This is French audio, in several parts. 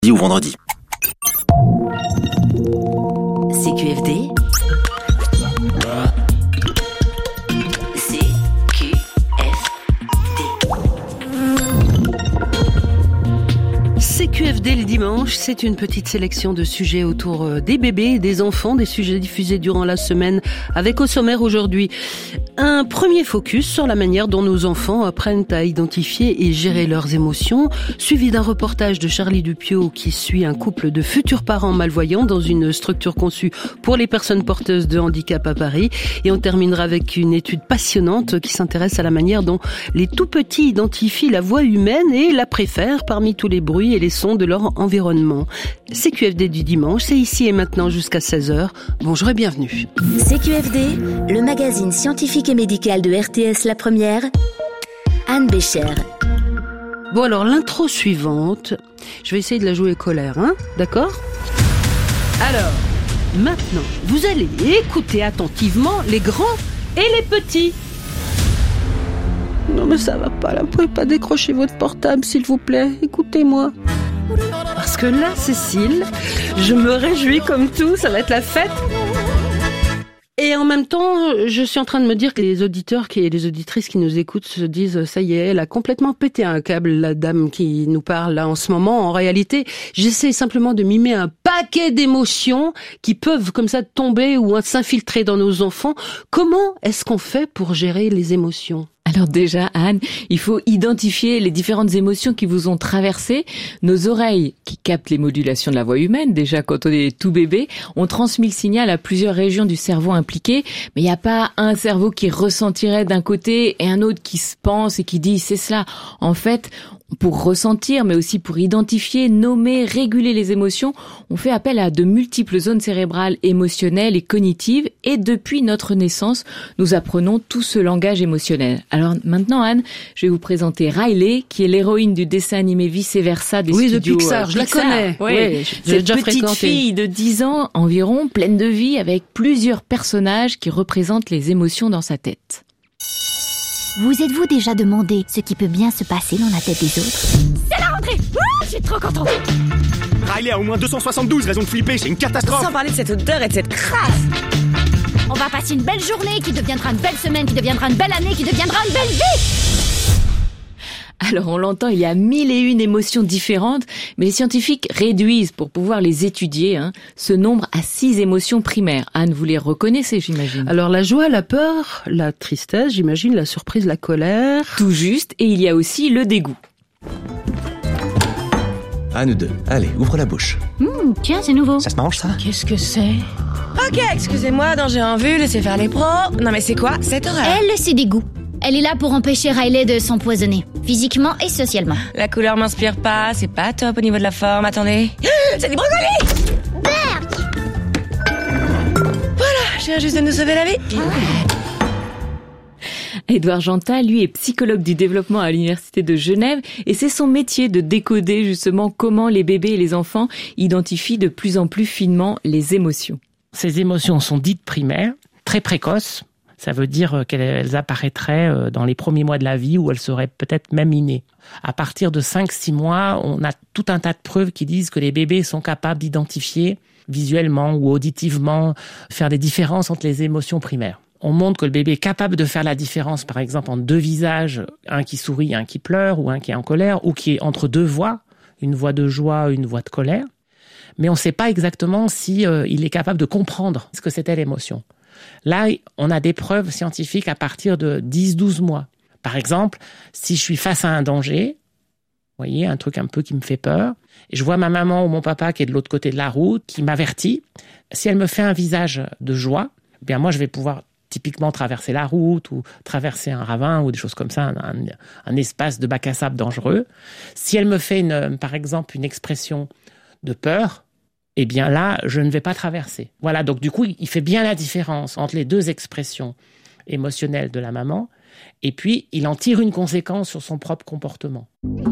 ou vendredi. CQFD. CQFD le dimanche, c'est une petite sélection de sujets autour des bébés et des enfants, des sujets diffusés durant la semaine, avec au sommaire aujourd'hui un premier focus sur la manière dont nos enfants apprennent à identifier et gérer leurs émotions, suivi d'un reportage de Charlie Dupieux qui suit un couple de futurs parents malvoyants dans une structure conçue pour les personnes porteuses de handicap à Paris. Et on terminera avec une étude passionnante qui s'intéresse à la manière dont les tout-petits identifient la voix humaine et la préfèrent parmi tous les bruits et les sons de leur environnement. CQFD du dimanche, c'est ici et maintenant jusqu'à 16h. Bonjour et bienvenue. CQFD, le magazine scientifique et médical de RTS La Première, Anne Bécher. Bon alors, l'intro suivante, je vais essayer de la jouer colère, hein, d'accord ? Alors, maintenant, vous allez écouter attentivement les grands et les petits. Non mais ça va pas, là, vous pouvez pas décrocher votre portable s'il vous plaît, écoutez-moi. Parce que là, Cécile, je me réjouis comme tout, ça va être la fête. Et en même temps, je suis en train de me dire que les auditeurs et les auditrices qui nous écoutent se disent « ça y est, elle a complètement pété un câble, la dame qui nous parle là en ce moment ». En réalité, j'essaie simplement de mimer un paquet d'émotions qui peuvent comme ça tomber ou s'infiltrer dans nos enfants. Comment est-ce qu'on fait pour gérer les émotions ? Alors déjà, Anne, il faut identifier les différentes émotions qui vous ont traversé. Nos oreilles, qui captent les modulations de la voix humaine, déjà quand on est tout bébé, ont transmis le signal à plusieurs régions du cerveau impliquées. Mais il n'y a pas un cerveau qui ressentirait d'un côté et un autre qui se pense et qui dit « c'est cela ». En fait, pour ressentir, mais aussi pour identifier, nommer, réguler les émotions, on fait appel à de multiples zones cérébrales émotionnelles et cognitives. Et depuis notre naissance, nous apprenons tout ce langage émotionnel. Alors maintenant, Anne, je vais vous présenter Riley, qui est l'héroïne du dessin animé Vice Versa des studios de Pixar. Je la connais. Oui, cette petite fille de 10 ans environ, pleine de vie, avec plusieurs personnages qui représentent les émotions dans sa tête. Vous êtes-vous déjà demandé ce qui peut bien se passer dans la tête des autres ? C'est la rentrée! Je suis trop contente! Riley a au moins 272 raisons de flipper, c'est une catastrophe! Sans parler de cette odeur et de cette crasse! On va passer une belle journée qui deviendra une belle semaine, qui deviendra une belle année, qui deviendra une belle vie! Alors on l'entend, il y a 1001 émotions différentes, mais les scientifiques réduisent pour pouvoir les étudier, ce nombre à 6 émotions primaires. Anne, vous les reconnaissez, j'imagine. Alors la joie, la peur, la tristesse, j'imagine, la surprise, la colère. Tout juste, et il y a aussi le dégoût. À nous deux. Allez, ouvre la bouche. Tiens, c'est nouveau. Ça se mange, ça ? Qu'est-ce que c'est ? Ok, excusez-moi, danger en vue, laissez faire les pros. Non mais c'est quoi cette horreur? Elle, c'est dégoût. Elle est là pour empêcher Riley de s'empoisonner, physiquement et socialement. La couleur m'inspire pas, c'est pas top au niveau de la forme, attendez. C'est des brocolis! Berk! Voilà, je viens juste de nous sauver la vie. Édouard Jeantat, lui, est psychologue du développement à l'Université de Genève et c'est son métier de décoder justement comment les bébés et les enfants identifient de plus en plus finement les émotions. Ces émotions sont dites primaires, très précoces. Ça veut dire qu'elles apparaîtraient dans les premiers mois de la vie où elles seraient peut-être même innées. À partir de 5-6 mois, on a tout un tas de preuves qui disent que les bébés sont capables d'identifier visuellement ou auditivement, faire des différences entre les émotions primaires. On montre que le bébé est capable de faire la différence, par exemple, entre deux visages, un qui sourit, un qui pleure, ou un qui est en colère, ou qui est entre deux voix, une voix de joie, une voix de colère. Mais on ne sait pas exactement si il est capable de comprendre ce que c'était l'émotion. Là, on a des preuves scientifiques à partir de 10-12 mois. Par exemple, si je suis face à un danger, vous voyez, un truc un peu qui me fait peur, et je vois ma maman ou mon papa qui est de l'autre côté de la route, qui m'avertit, si elle me fait un visage de joie, eh bien moi je vais pouvoir typiquement traverser la route ou traverser un ravin ou des choses comme ça, un espace de bac à sable dangereux. Si elle me fait par exemple une expression de peur, eh bien là, je ne vais pas traverser. Voilà, donc du coup, il fait bien la différence entre les deux expressions émotionnelles de la maman, et puis il en tire une conséquence sur son propre comportement.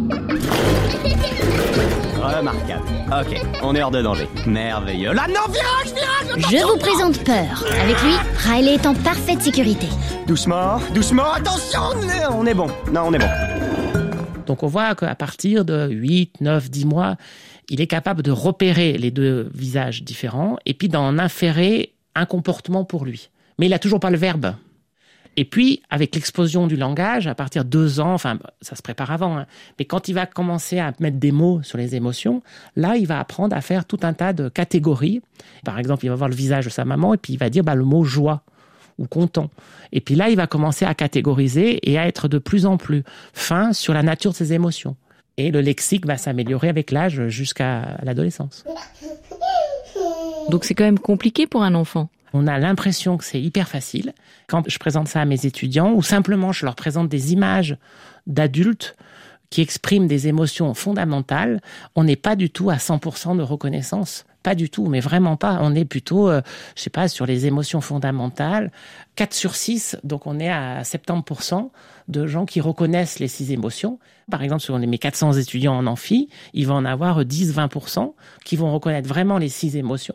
Remarquable. Ok, on est hors de danger. Merveilleux. Là, non, virage. Je vous présente Peur. Avec lui, Riley est en parfaite sécurité. Doucement, attention, on est bon. Non, on est bon. Donc on voit qu'à partir de 8, 9, 10 mois, il est capable de repérer les deux visages différents et puis d'en inférer un comportement pour lui. Mais il n'a toujours pas le verbe. Et puis, avec l'explosion du langage, à partir de 2 ans, enfin, ça se prépare avant, hein, mais quand il va commencer à mettre des mots sur les émotions, là, il va apprendre à faire tout un tas de catégories. Par exemple, il va voir le visage de sa maman et puis il va dire le mot joie ou content. Et puis là, il va commencer à catégoriser et à être de plus en plus fin sur la nature de ses émotions. Et le lexique va s'améliorer avec l'âge jusqu'à l'adolescence. Donc c'est quand même compliqué pour un enfant. On a l'impression que c'est hyper facile. Quand je présente ça à mes étudiants, ou simplement je leur présente des images d'adultes qui expriment des émotions fondamentales, on n'est pas du tout à 100% de reconnaissance. Pas du tout, mais vraiment pas. On est plutôt, sur les émotions fondamentales. 4 sur 6, donc on est à 70% de gens qui reconnaissent les 6 émotions. Par exemple, sur mes 400 étudiants en amphi, il va en avoir 10-20% qui vont reconnaître vraiment les 6 émotions.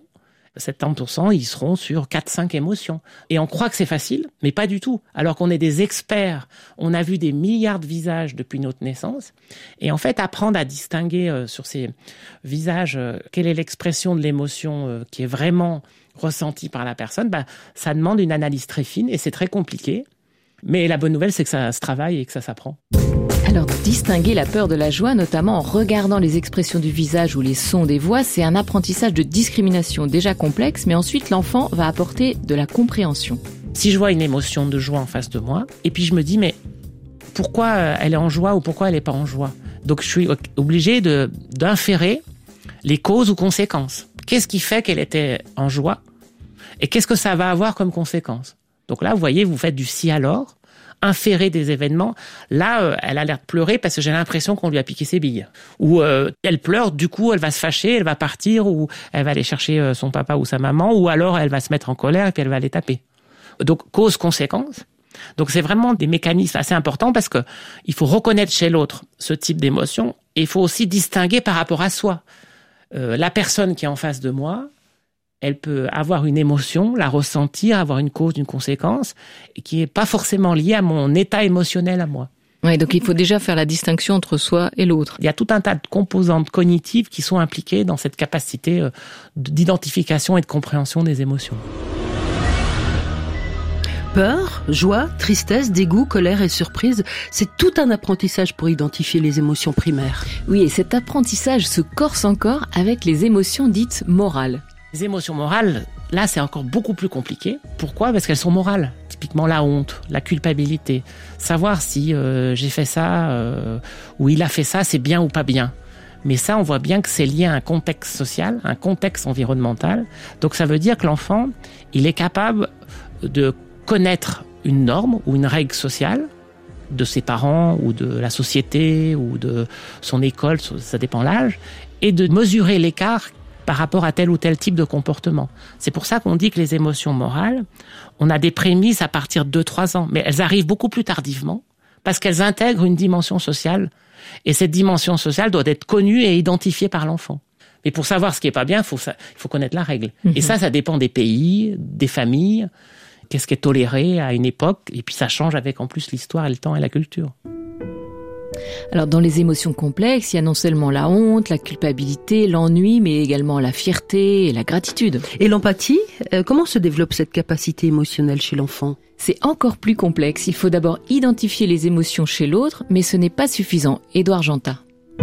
70%, ils seront sur 4-5 émotions. Et on croit que c'est facile, mais pas du tout. Alors qu'on est des experts, on a vu des milliards de visages depuis notre naissance. Et en fait, apprendre à distinguer sur ces visages quelle est l'expression de l'émotion qui est vraiment ressentie par la personne, ça demande une analyse très fine et c'est très compliqué. Mais la bonne nouvelle, c'est que ça se travaille et que ça s'apprend. Alors, distinguer la peur de la joie, notamment en regardant les expressions du visage ou les sons des voix, c'est un apprentissage de discrimination déjà complexe, mais ensuite l'enfant va apporter de la compréhension. Si je vois une émotion de joie en face de moi, et puis je me dis, mais pourquoi elle est en joie ou pourquoi elle n'est pas en joie ? Donc je suis obligé d'inférer les causes ou conséquences. Qu'est-ce qui fait qu'elle était en joie ? Et qu'est-ce que ça va avoir comme conséquence ? Donc là, vous voyez, vous faites du si alors, inférer des événements. Là, elle a l'air de pleurer parce que j'ai l'impression qu'on lui a piqué ses billes. Ou elle pleure, du coup, elle va se fâcher, elle va partir, ou elle va aller chercher son papa ou sa maman, ou alors elle va se mettre en colère et puis elle va les taper. Donc, cause-conséquence. Donc, c'est vraiment des mécanismes assez importants parce que il faut reconnaître chez l'autre ce type d'émotion et il faut aussi distinguer par rapport à soi. La personne qui est en face de moi, elle peut avoir une émotion, la ressentir, avoir une cause, une conséquence, qui n'est pas forcément liée à mon état émotionnel à moi. Oui, donc il faut déjà faire la distinction entre soi et l'autre. Il y a tout un tas de composantes cognitives qui sont impliquées dans cette capacité d'identification et de compréhension des émotions. Peur, joie, tristesse, dégoût, colère et surprise, c'est tout un apprentissage pour identifier les émotions primaires. Oui, et cet apprentissage se corse encore avec les émotions dites morales. Les émotions morales, là, c'est encore beaucoup plus compliqué. Pourquoi ? Parce qu'elles sont morales. Typiquement, la honte, la culpabilité. Savoir si j'ai fait ça ou il a fait ça, c'est bien ou pas bien. Mais ça, on voit bien que c'est lié à un contexte social, un contexte environnemental. Donc, ça veut dire que l'enfant, il est capable de connaître une norme ou une règle sociale de ses parents ou de la société ou de son école, ça dépend de l'âge, et de mesurer l'écart par rapport à tel ou tel type de comportement. C'est pour ça qu'on dit que les émotions morales, on a des prémices à partir de 2-3 ans, mais elles arrivent beaucoup plus tardivement parce qu'elles intègrent une dimension sociale et cette dimension sociale doit être connue et identifiée par l'enfant. Mais pour savoir ce qui est pas bien, il faut connaître la règle. Et ça dépend des pays, des familles, qu'est-ce qui est toléré à une époque, et puis ça change avec en plus l'histoire et le temps et la culture. Alors dans les émotions complexes, il y a non seulement la honte, la culpabilité, l'ennui, mais également la fierté et la gratitude. Et l'empathie, comment se développe cette capacité émotionnelle chez l'enfant ? C'est encore plus complexe. Il faut d'abord identifier les émotions chez l'autre, mais ce n'est pas suffisant. Édouard Janta.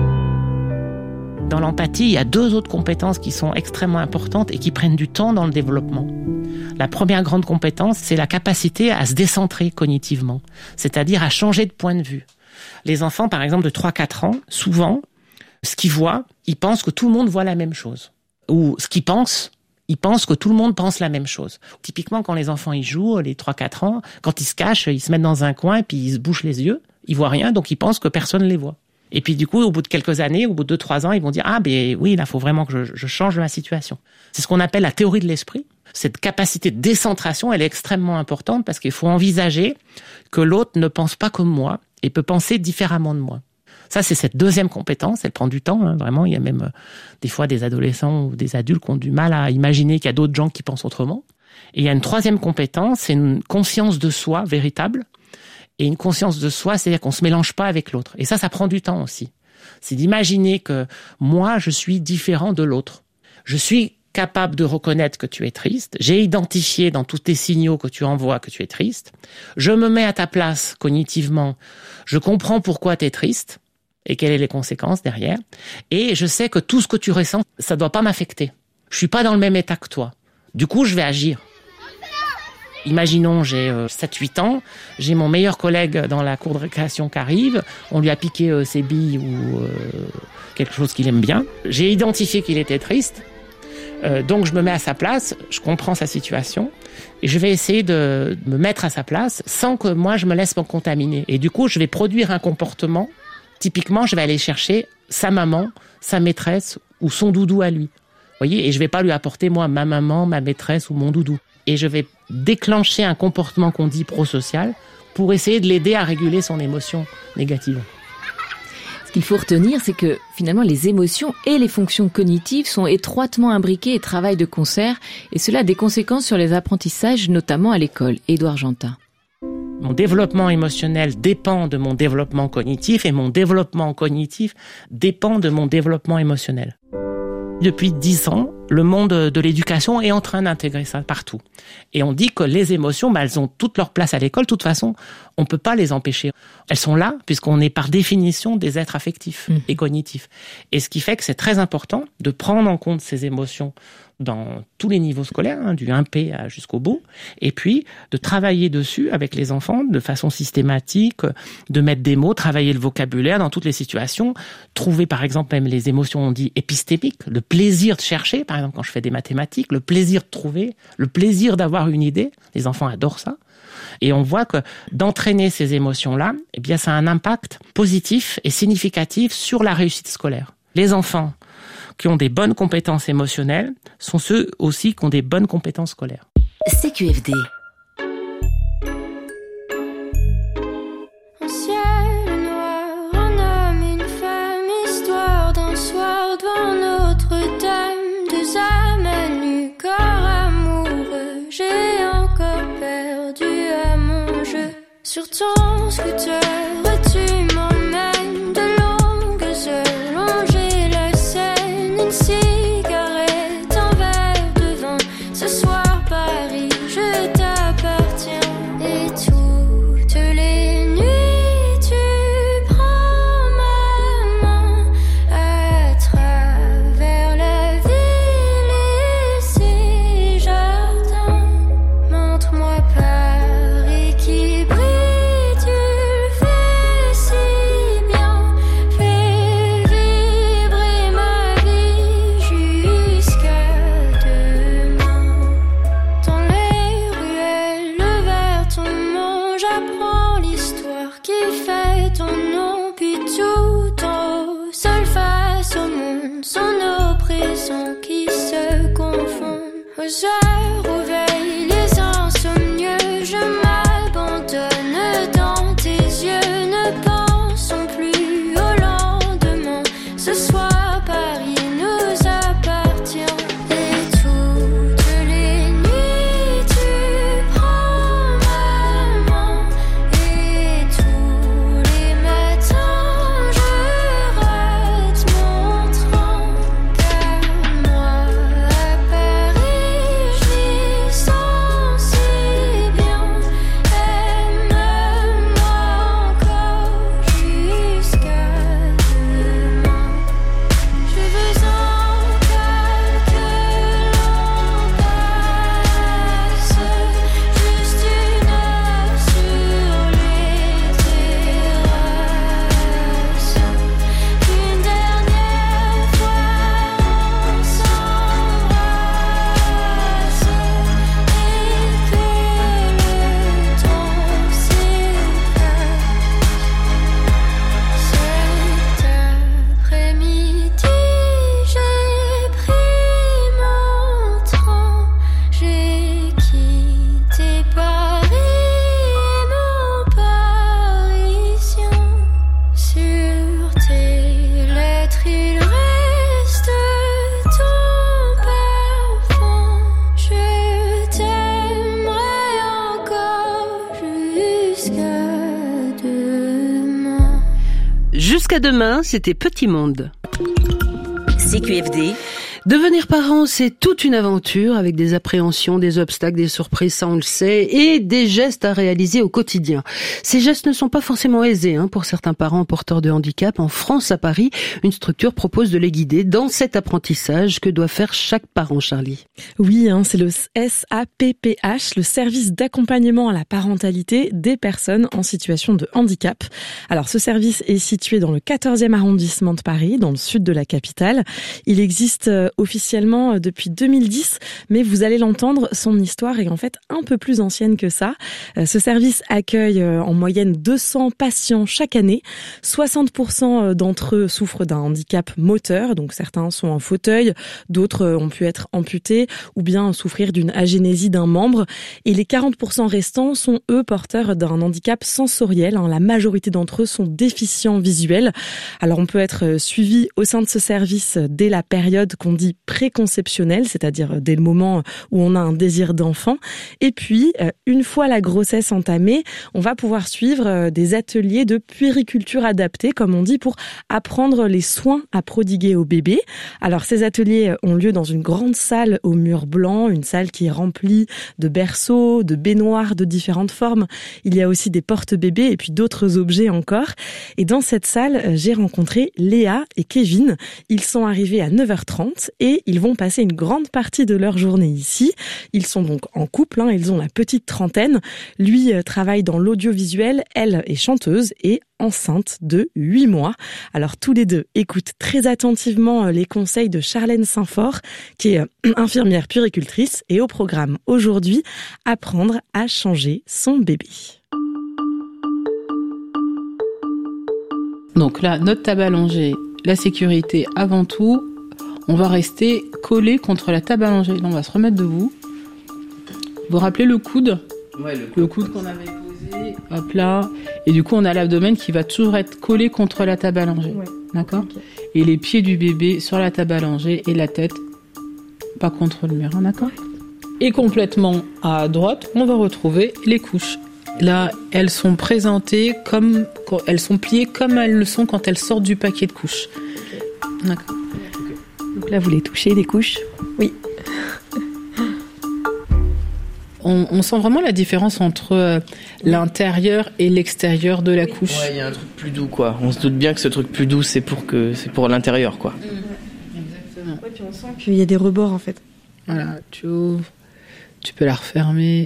Dans l'empathie, il y a 2 autres compétences qui sont extrêmement importantes et qui prennent du temps dans le développement. La première grande compétence, c'est la capacité à se décentrer cognitivement, c'est-à-dire à changer de point de vue. Les enfants, par exemple, de 3-4 ans, souvent, ce qu'ils voient, ils pensent que tout le monde voit la même chose. Ou ce qu'ils pensent, ils pensent que tout le monde pense la même chose. Typiquement, quand les enfants ils jouent, les 3-4 ans, quand ils se cachent, ils se mettent dans un coin et puis ils se bouchent les yeux, ils voient rien, donc ils pensent que personne ne les voit. Et puis du coup, au bout de quelques années, au bout de 2-3 ans, ils vont dire « Ah, ben oui, là, il faut vraiment que je change ma situation ». C'est ce qu'on appelle la théorie de l'esprit. Cette capacité de décentration, elle est extrêmement importante parce qu'il faut envisager que l'autre ne pense pas comme moi et peut penser différemment de moi. Ça, c'est cette deuxième compétence. Elle prend du temps, hein, vraiment. Il y a même des fois des adolescents ou des adultes qui ont du mal à imaginer qu'il y a d'autres gens qui pensent autrement. Et il y a une troisième compétence, c'est une conscience de soi véritable. Et une conscience de soi, c'est-à-dire qu'on se mélange pas avec l'autre. Et ça prend du temps aussi. C'est d'imaginer que moi, je suis différent de l'autre. Je suis capable de reconnaître que tu es triste. J'ai identifié dans tous tes signaux que tu envoies que tu es triste. Je me mets à ta place cognitivement. Je comprends pourquoi tu es triste et quelles sont les conséquences derrière. Et je sais que tout ce que tu ressens, ça doit pas m'affecter. Je suis pas dans le même état que toi. Du coup, je vais agir. Imaginons, j'ai 7-8 ans, j'ai mon meilleur collègue dans la cour de récréation qui arrive, on lui a piqué ses billes ou quelque chose qu'il aime bien. J'ai identifié qu'il était triste, donc je me mets à sa place, je comprends sa situation, et je vais essayer de me mettre à sa place sans que moi je me laisse me contaminer. Et du coup, je vais produire un comportement, typiquement, je vais aller chercher sa maman, sa maîtresse ou son doudou à lui. Vous voyez, et je vais pas lui apporter, moi, ma maman, ma maîtresse ou mon doudou. Et je vais déclencher un comportement qu'on dit prosocial pour essayer de l'aider à réguler son émotion négative. Ce qu'il faut retenir, c'est que finalement les émotions et les fonctions cognitives sont étroitement imbriquées et travaillent de concert, et cela a des conséquences sur les apprentissages, notamment à l'école. Édouard Gentin. Mon développement émotionnel dépend de mon développement cognitif et mon développement cognitif dépend de mon développement émotionnel. Depuis 10 ans, le monde de l'éducation est en train d'intégrer ça partout. Et on dit que les émotions, elles ont toute leur place à l'école. De toute façon, on peut pas les empêcher. Elles sont là puisqu'on est par définition des êtres affectifs et cognitifs. Et ce qui fait que c'est très important de prendre en compte ces émotions dans tous les niveaux scolaires, du 1P jusqu'au bout, et puis de travailler dessus avec les enfants de façon systématique, de mettre des mots, travailler le vocabulaire dans toutes les situations, trouver par exemple même les émotions, on dit épistémiques, le plaisir de chercher, par exemple quand je fais des mathématiques, le plaisir de trouver, le plaisir d'avoir une idée, les enfants adorent ça. Et on voit que d'entraîner ces émotions-là, eh bien, ça a un impact positif et significatif sur la réussite scolaire. Les enfants qui ont des bonnes compétences émotionnelles sont ceux aussi qui ont des bonnes compétences scolaires. CQFD. Un ciel noir, un homme, une femme, histoire d'un soir devant Notre-Dame, deux âmes à nu, corps amoureux, j'ai encore perdu à mon jeu. Sur ton scooter, tu m'emmènes de longues heures, longer la Seine, une cigarette, un verre de vin. Ce soir, Paris, je t'appartiens. Et toutes les nuits, tu prends ma main à travers la ville et ses jardins. Montre-moi Paris qui brille, tu le fais si bien. Fais vibrer ma vie jusqu'à demain. Dans les ruelles, le verre tombant, j'apprends l'histoire qui fait ton nom. Puis tout en haut, seul face au monde, son oppression qui se confond. Aux heures où veillent les insomnieux, je m'abandonne dans tes yeux. Ne pensons plus au lendemain. Ce soir, Paris nous appartient. Et toutes les nuits, tu prends ma main. Et tous les matins, je rate mon train. Car moi, à Paris, je Jusqu'à demain, c'était Petit Monde. CQFD. Devenir parent, c'est toute une aventure avec des appréhensions, des obstacles, des surprises, ça on le sait, et des gestes à réaliser au quotidien. Ces gestes ne sont pas forcément aisés pour certains parents porteurs de handicap. En France, à Paris, une structure propose de les guider dans cet apprentissage que doit faire chaque parent, Charlie. Oui, c'est le SAPPH, le service d'accompagnement à la parentalité des personnes en situation de handicap. Alors ce service est situé dans le 14e arrondissement de Paris, dans le sud de la capitale. Il existe officiellement depuis 2010, mais vous allez l'entendre, son histoire est en fait un peu plus ancienne que ça. Ce service accueille en moyenne 200 patients chaque année. 60% d'entre eux souffrent d'un handicap moteur, donc certains sont en fauteuil, d'autres ont pu être amputés ou bien souffrir d'une agénésie d'un membre. Et les 40% restants sont eux porteurs d'un handicap sensoriel. La majorité d'entre eux sont déficients visuels. Alors on peut être suivi au sein de ce service dès la période qu'on dit préconceptionnelle, c'est-à-dire dès le moment où on a un désir d'enfant. Et puis, une fois la grossesse entamée, on va pouvoir suivre des ateliers de puériculture adaptée, comme on dit, pour apprendre les soins à prodiguer au bébé. Alors, ces ateliers ont lieu dans une grande salle aux murs blancs, une salle qui est remplie de berceaux, de baignoires de différentes formes. Il y a aussi des porte-bébés et puis d'autres objets encore. Et dans cette salle, j'ai rencontré Léa et Kevin. Ils sont arrivés à 9h30 et ils vont passer une grande partie de leur journée ici. Ils sont donc en couple, ils ont la petite trentaine. Lui travaille dans l'audiovisuel, elle est chanteuse et enceinte de 8 mois. Alors tous les deux écoutent très attentivement les conseils de Charlène Saint-Fort, qui est infirmière puéricultrice, et au programme aujourd'hui, apprendre à changer son bébé. Donc là, notre table allongée, la sécurité avant tout. On va rester collé contre la table allongée. Là, on va se remettre debout. Vous vous rappelez le coude ? Ouais, le coude qu'on avait posé. Hop là. Et du coup, on a l'abdomen qui va toujours être collé contre la table allongée. Ouais. D'accord ? Okay. Et les pieds du bébé sur la table allongée et la tête pas contre le mur. D'accord ? Et complètement à droite, on va retrouver les couches. Là, elles sont présentées comme... Elles sont pliées comme elles le sont quand elles sortent du paquet de couches. D'accord. Donc là, vous les touchez, les couches ? Oui. On sent vraiment la différence entre l'intérieur et l'extérieur de la couche. Ouais, il y a un truc plus doux, quoi. On se doute bien que ce truc plus doux, c'est pour l'intérieur, quoi. Exactement. Ouais, puis on sent qu'il y a des rebords, en fait. Voilà, tu ouvres, tu peux la refermer.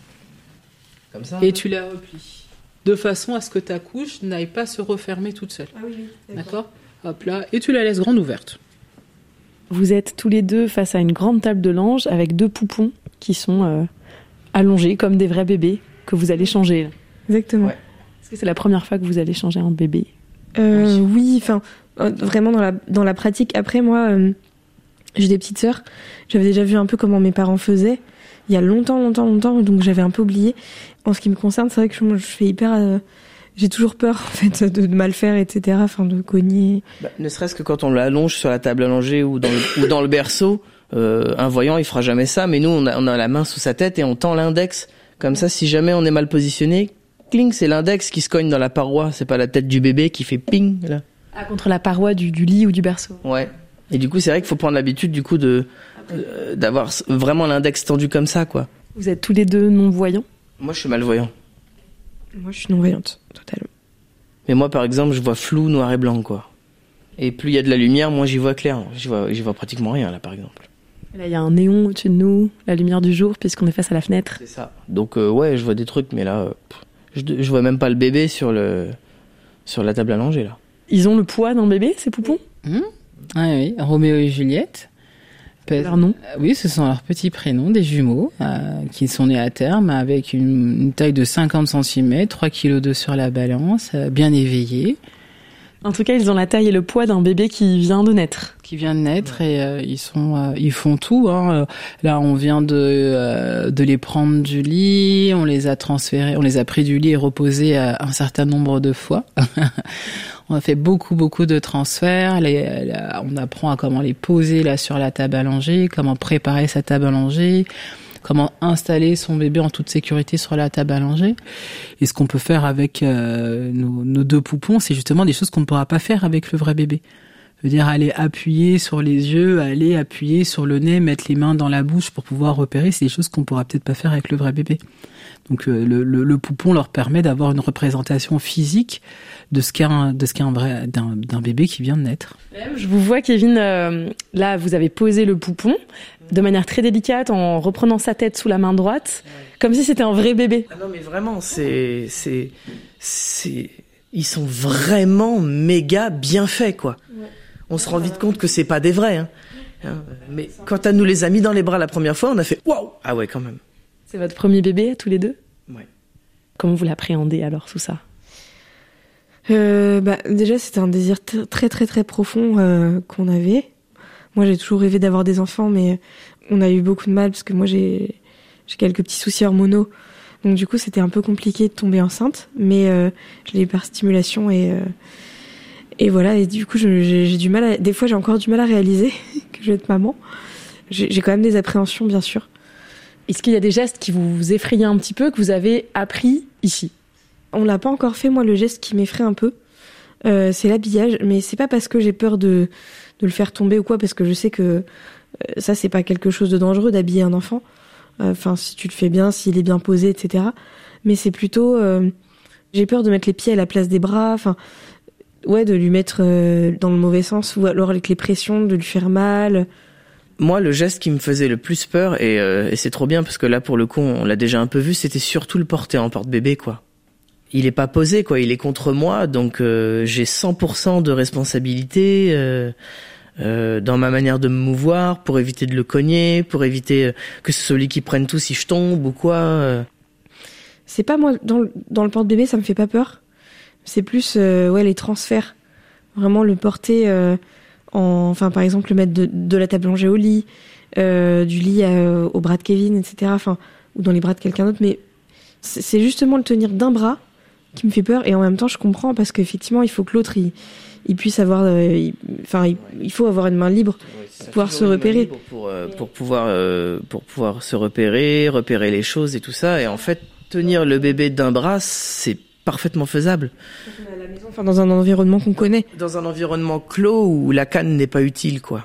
Comme ça. Et tu la replies. De façon à ce que ta couche n'aille pas se refermer toute seule. Ah oui, d'accord. Hop là, et tu la laisses grande ouverte. Vous êtes tous les deux face à une grande table de linge avec 2 poupons qui sont allongés comme des vrais bébés que vous allez changer. Là. Exactement. Ouais. Est-ce que c'est la première fois que vous allez changer un bébé ? Oui, vraiment dans la pratique. Après, moi, j'ai des petites sœurs. J'avais déjà vu un peu comment mes parents faisaient. Il y a longtemps, donc j'avais un peu oublié. En ce qui me concerne, c'est vrai que je fais hyper... j'ai toujours peur, en fait, de mal faire, etc., de cogner. Ne serait-ce que quand on l'allonge sur la table allongée ou dans le berceau, un voyant, il fera jamais ça, mais nous, on a la main sous sa tête et on tend l'index. Comme ça, si jamais on est mal positionné, cling, c'est l'index qui se cogne dans la paroi, c'est pas la tête du bébé qui fait ping, là. Ah, contre la paroi du lit ou du berceau. Ouais. Et du coup, c'est vrai qu'il faut prendre l'habitude, du coup, d'avoir vraiment l'index tendu comme ça, quoi. Vous êtes tous les deux non-voyants ? Moi, je suis malvoyant. Moi, je suis non-voyante, totalement. Mais moi, par exemple, je vois flou, noir et blanc, quoi. Et plus il y a de la lumière, moins j'y vois clair. J'y vois pratiquement rien, là, par exemple. Et là, il y a un néon au-dessus de nous, la lumière du jour, puisqu'on est face à la fenêtre. C'est ça. Donc, ouais, je vois des trucs, mais là, je vois même pas le bébé sur la table allongée, là. Ils ont le poids d'un bébé, ces poupons ? Ah oui, Roméo et Juliette. Leur nom ? Oui, ce sont leurs petits prénoms, des jumeaux, qui sont nés à terme avec une taille de 50 cm, 3,2 kg sur la balance, bien éveillés. En tout cas, ils ont la taille et le poids d'un bébé qui vient de naître. Et ils font tout. Là, on vient de les prendre du lit, on les a transférés, on les a pris du lit et reposés un certain nombre de fois. On a fait beaucoup de transferts. On apprend à comment les poser là sur la table allongée, comment préparer sa table allongée. comment installer son bébé en toute sécurité sur la table à langer. Et ce qu'on peut faire avec nos 2 poupons, c'est justement des choses qu'on ne pourra pas faire avec le vrai bébé. Je veux dire, aller appuyer sur les yeux, aller appuyer sur le nez, mettre les mains dans la bouche pour pouvoir repérer, c'est des choses qu'on pourra peut-être pas faire avec le vrai bébé. Donc le poupon leur permet d'avoir une représentation physique de ce qu'est d'un bébé qui vient de naître. Je vous vois, Kevin, là vous avez posé le poupon de manière très délicate en reprenant sa tête sous la main droite, comme si c'était un vrai bébé. Ah non mais vraiment, ils sont vraiment méga bien faits quoi. Ouais. On se rend vite compte que c'est pas des vrais. Hein. Mais quand elle nous les a mis dans les bras la première fois, on a fait waouh. Ah ouais quand même. C'est votre premier bébé tous les deux ? Ouais. Comment vous l'appréhendez alors tout ça ? Déjà c'était un désir très très très profond qu'on avait. Moi j'ai toujours rêvé d'avoir des enfants, mais on a eu beaucoup de mal parce que moi j'ai quelques petits soucis hormonaux. Donc du coup c'était un peu compliqué de tomber enceinte, mais je l'ai eu par stimulation et voilà. Et du coup j'ai du mal des fois j'ai encore du mal à réaliser que je vais être maman. J'ai quand même des appréhensions bien sûr. Est-ce qu'il y a des gestes qui vous effrayaient un petit peu, que vous avez appris ici ? On l'a pas encore fait, moi le geste qui m'effraie un peu, c'est l'habillage, mais c'est pas parce que j'ai peur de le faire tomber ou quoi, parce que je sais que ça c'est pas quelque chose de dangereux d'habiller un enfant. Enfin, si tu le fais bien, s'il est bien posé, etc. Mais c'est plutôt, j'ai peur de mettre les pieds à la place des bras, enfin, ouais, de lui mettre dans le mauvais sens, ou alors avec les pressions, de lui faire mal. Moi, le geste qui me faisait le plus peur, et c'est trop bien parce que là, pour le coup, on l'a déjà un peu vu, c'était surtout le porter en porte-bébé, quoi. Il est pas posé, quoi. Il est contre moi, donc j'ai 100% de responsabilité dans ma manière de me mouvoir pour éviter de le cogner, pour éviter que ce soit lui qui prenne tout si je tombe ou quoi. C'est pas moi dans le porte-bébé, ça me fait pas peur. C'est plus les transferts. Vraiment le porter enfin par exemple le mettre de la table allongée au lit, du lit au bras de Kevin, etc. Enfin ou dans les bras de quelqu'un d'autre. Mais c'est justement le tenir d'un bras qui me fait peur, et en même temps je comprends parce qu'effectivement il faut que l'autre il puisse avoir il faut avoir une main libre pour pouvoir se repérer pour pouvoir se repérer les choses et tout ça. Et en fait tenir le bébé d'un bras c'est parfaitement faisable à la maison, enfin dans un environnement qu'on connaît, dans un environnement clos où la canne n'est pas utile quoi.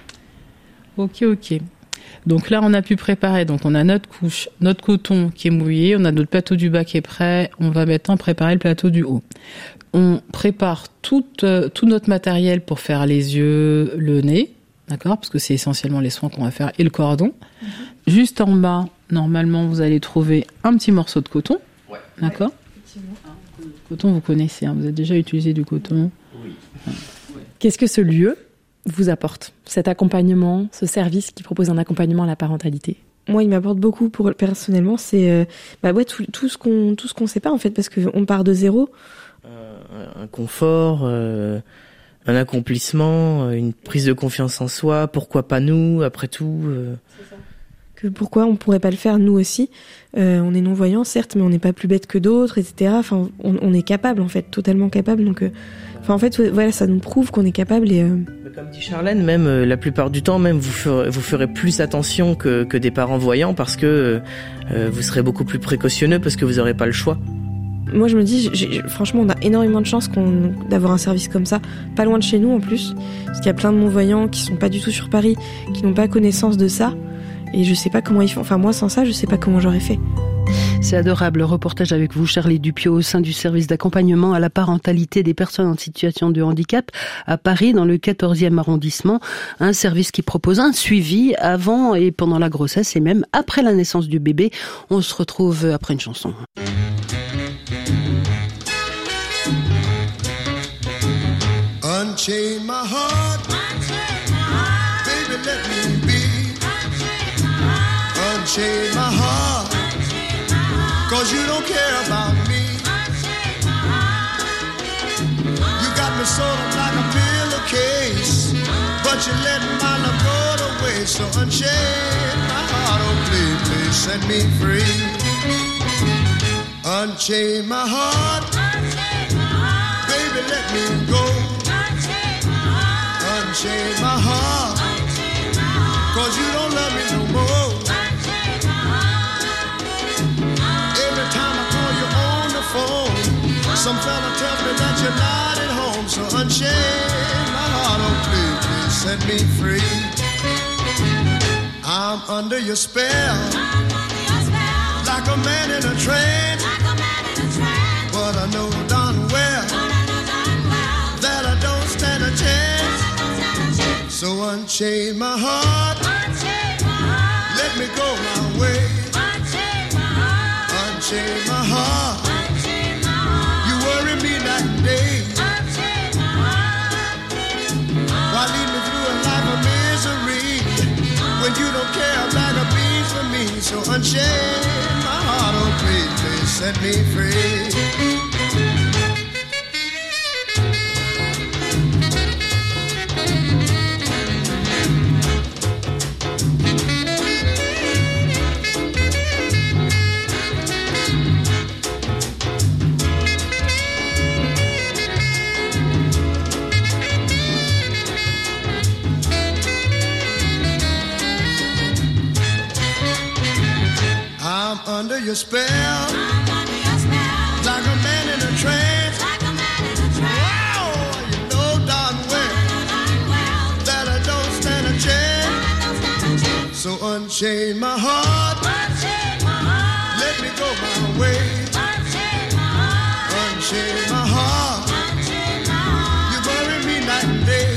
Ok. Donc là, on a pu préparer. Donc on a notre couche, notre coton qui est mouillé, on a notre plateau du bas qui est prêt. On va maintenant préparer le plateau du haut. On prépare tout notre matériel pour faire les yeux, le nez, d'accord ? Parce que c'est essentiellement les soins qu'on va faire et le cordon. Mm-hmm. Juste en bas, normalement, vous allez trouver un petit morceau de coton, d'accord ? Le coton, vous connaissez, hein, vous avez déjà utilisé du coton. Oui. Qu'est-ce que ce lieu vous apporte, cet accompagnement, ce service qui propose un accompagnement à la parentalité ? Moi, il m'apporte beaucoup personnellement. C'est tout ce qu'on sait pas en fait, parce qu'on part de zéro. Un confort, un accomplissement, une prise de confiance en soi. Pourquoi pas nous, après tout C'est ça. Que pourquoi on pourrait pas le faire nous aussi. On est non-voyants certes, mais on n'est pas plus bête que d'autres, etc. Enfin, on est capable en fait, totalement capable. Donc, en fait, voilà, ça nous prouve qu'on est capable et. Comme dit Charlène, même la plupart du temps, même vous ferez plus attention que des parents voyants parce que vous serez beaucoup plus précautionneux parce que vous n'aurez pas le choix. Moi, je me dis, franchement, on a énormément de chance d'avoir un service comme ça, pas loin de chez nous en plus, parce qu'il y a plein de non-voyants qui sont pas du tout sur Paris, qui n'ont pas connaissance de ça, et je sais pas comment ils font. Enfin, moi, sans ça, je sais pas comment j'aurais fait. C'est adorable, le reportage avec vous, Charlie Dupieux, au sein du service d'accompagnement à la parentalité des personnes en situation de handicap à Paris, dans le 14e arrondissement. Un service qui propose un suivi avant et pendant la grossesse et même après la naissance du bébé. On se retrouve après une chanson. Unchain my heart, baby, let me be. Unchain my heart, 'cause you don't care about me. You got me sort of like a pillowcase, but you let my love go to waste. So unchain my heart, oh please, please set me free. Unchain my heart, baby, let me go. Unchain my heart, 'cause you don't love me no more. Some fella tells me that you're not at home, so unchain my heart, oh please, please set me free. I'm under your spell, like a man in a trance, but I know darn well that I don't stand a chance. So unchain my heart, let me go my way. Unchain my heart, you worry me night and day. Why lead me through a life of misery when you don't care a bag of beans for me? So unchain my heart, oh please, please set me free. I'm under your spell, like a man in a trance. Wow, you know darn well that I don't stand a chance. So unchain my heart, let me go my way. Unchain my heart, you worry me night and day.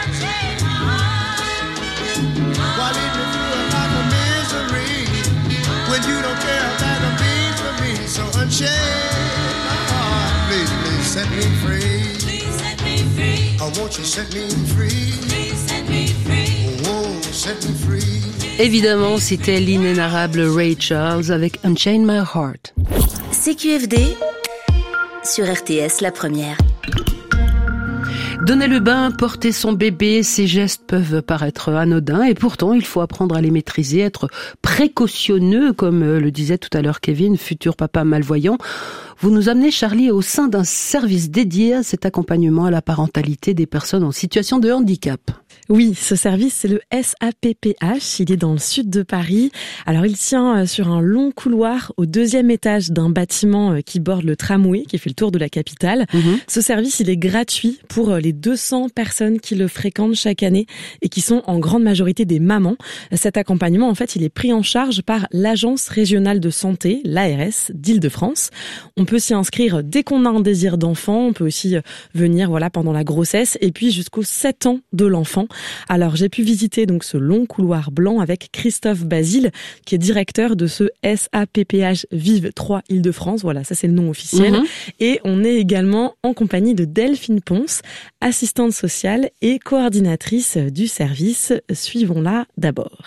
Why lead me through a life of misery when you don't care about the beans for me? So unchain my heart, please, please set me free. Please set me free. Oh, won't you set me free? Please set me free. Oh, set me free. Évidemment, c'était l'inénarrable Ray Charles avec Unchain My Heart. CQFD sur RTS La Première. Donner le bain, porter son bébé, ces gestes peuvent paraître anodins et pourtant il faut apprendre à les maîtriser, être précautionneux, comme le disait tout à l'heure Kevin, futur papa malvoyant. Vous nous amenez, Charlie, au sein d'un service dédié à cet accompagnement à la parentalité des personnes en situation de handicap. Oui, ce service, c'est le SAPPH. Il est dans le sud de Paris. Alors, il tient sur un long couloir au 2e étage d'un bâtiment qui borde le tramway, qui fait le tour de la capitale. Ce service, il est gratuit pour les 200 personnes qui le fréquentent chaque année et qui sont en grande majorité des mamans. Cet accompagnement, en fait, il est pris en charge par l'Agence régionale de santé, l'ARS d'Île-de-France. On peut s'y inscrire dès qu'on a un désir d'enfant. On peut aussi venir, pendant la grossesse et puis jusqu'aux 7 ans de l'enfant. Alors, j'ai pu visiter donc ce long couloir blanc avec Christophe Basile, qui est directeur de ce SAPPH Vive 3 Île-de-France. Voilà, ça c'est le nom officiel. Et on est également en compagnie de Delphine Ponce, assistante sociale et coordinatrice du service. Suivons-la d'abord.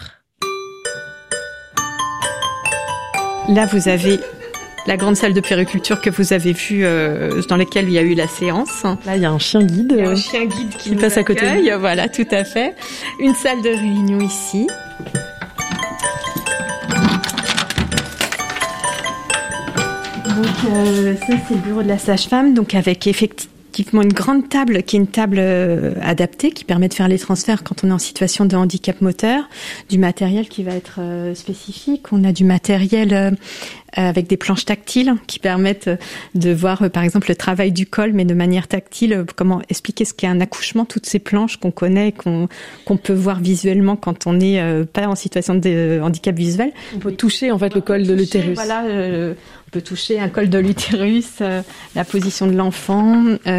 Là, vous avez la grande salle de puériculture que vous avez vue, dans laquelle il y a eu la séance. Là, il y a un chien guide. Il y a un chien guide qui passe à côté. Voilà, tout à fait. Une salle de réunion ici. Donc, ça, c'est le bureau de la sage-femme, donc avec effectivement une grande table qui est une table adaptée qui permet de faire les transferts quand on est en situation de handicap moteur, du matériel qui va être spécifique. On a du matériel avec des planches tactiles qui permettent de voir par exemple le travail du col, mais de manière tactile, comment expliquer ce qu'est un accouchement, toutes ces planches qu'on connaît, qu'on peut voir visuellement quand on n'est pas en situation de handicap visuel. On peut toucher en fait le col de l'utérus. Voilà, on peut toucher un col de l'utérus, la position de l'enfant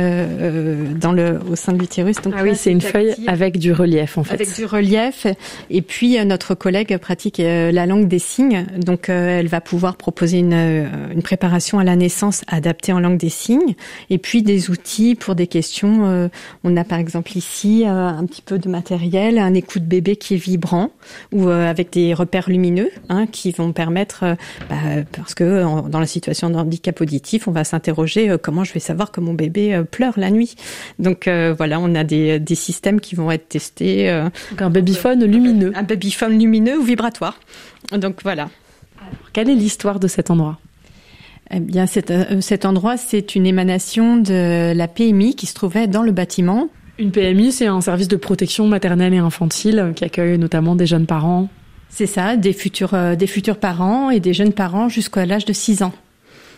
au sein de l'utérus. Donc oui, c'est une feuille avec du relief en fait. Avec du relief. Et puis notre collègue pratique la langue des signes, donc elle va pouvoir proposer une préparation à la naissance adaptée en langue des signes, et puis des outils pour des questions. On a par exemple ici un petit peu de matériel, un écoute bébé qui est vibrant ou avec des repères lumineux qui vont permettre, parce que dans la situation de handicap auditif, on va s'interroger comment je vais savoir que mon bébé pleure la nuit. Donc voilà, on a des systèmes qui vont être testés. Donc un babyphone lumineux. Un babyphone lumineux ou vibratoire. Donc voilà. Alors, quelle est l'histoire de cet endroit ? Eh bien, cet endroit, c'est une émanation de la PMI qui se trouvait dans le bâtiment. Une PMI, c'est un service de protection maternelle et infantile qui accueille notamment des jeunes parents. C'est ça, des futurs parents et des jeunes parents jusqu'à l'âge de 6 ans.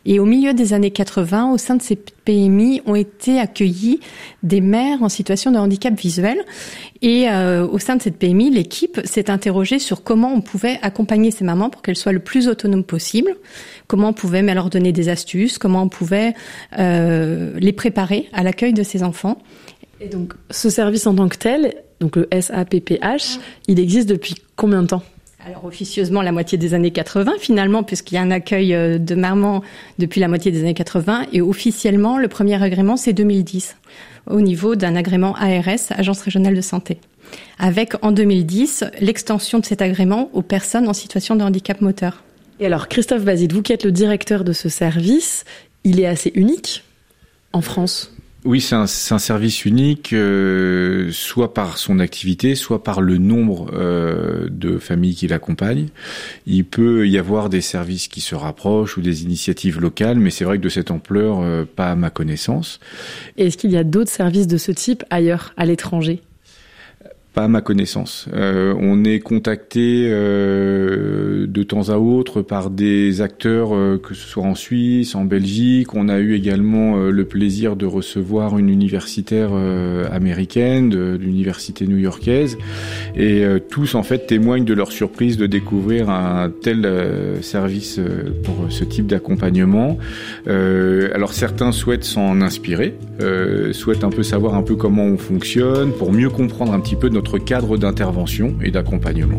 Et au milieu des années 80, au sein de ces PMI, ont été accueillis des mères en situation de handicap visuel. Et au sein de cette PMI, l'équipe s'est interrogée sur comment on pouvait accompagner ces mamans pour qu'elles soient le plus autonomes possible, comment on pouvait leur donner des astuces, comment on pouvait les préparer à l'accueil de ces enfants. Et donc, ce service en tant que tel, donc le SAPPH, il existe depuis combien de temps ? Alors officieusement la moitié des années 80 finalement, puisqu'il y a un accueil de mamans depuis la moitié des années 80, et officiellement le premier agrément c'est 2010 au niveau d'un agrément ARS, Agence régionale de santé, avec en 2010 l'extension de cet agrément aux personnes en situation de handicap moteur. Et alors Christophe Basile, vous qui êtes le directeur de ce service, il est assez unique en France ? Oui, c'est un service unique, soit par son activité, soit par le nombre de familles qui l'accompagnent. Il peut y avoir des services qui se rapprochent ou des initiatives locales, mais c'est vrai que de cette ampleur, pas à ma connaissance. Et est-ce qu'il y a d'autres services de ce type ailleurs, à l'étranger ? Pas à ma connaissance. On est contacté de temps à autre par des acteurs, que ce soit en Suisse, en Belgique. On a eu également le plaisir de recevoir une universitaire américaine, de l'université new-yorkaise, et tous en fait témoignent de leur surprise de découvrir un tel service pour ce type d'accompagnement. Alors certains souhaitent s'en inspirer, souhaitent un peu savoir un peu comment on fonctionne, pour mieux comprendre un petit peu notre cadre d'intervention et d'accompagnement.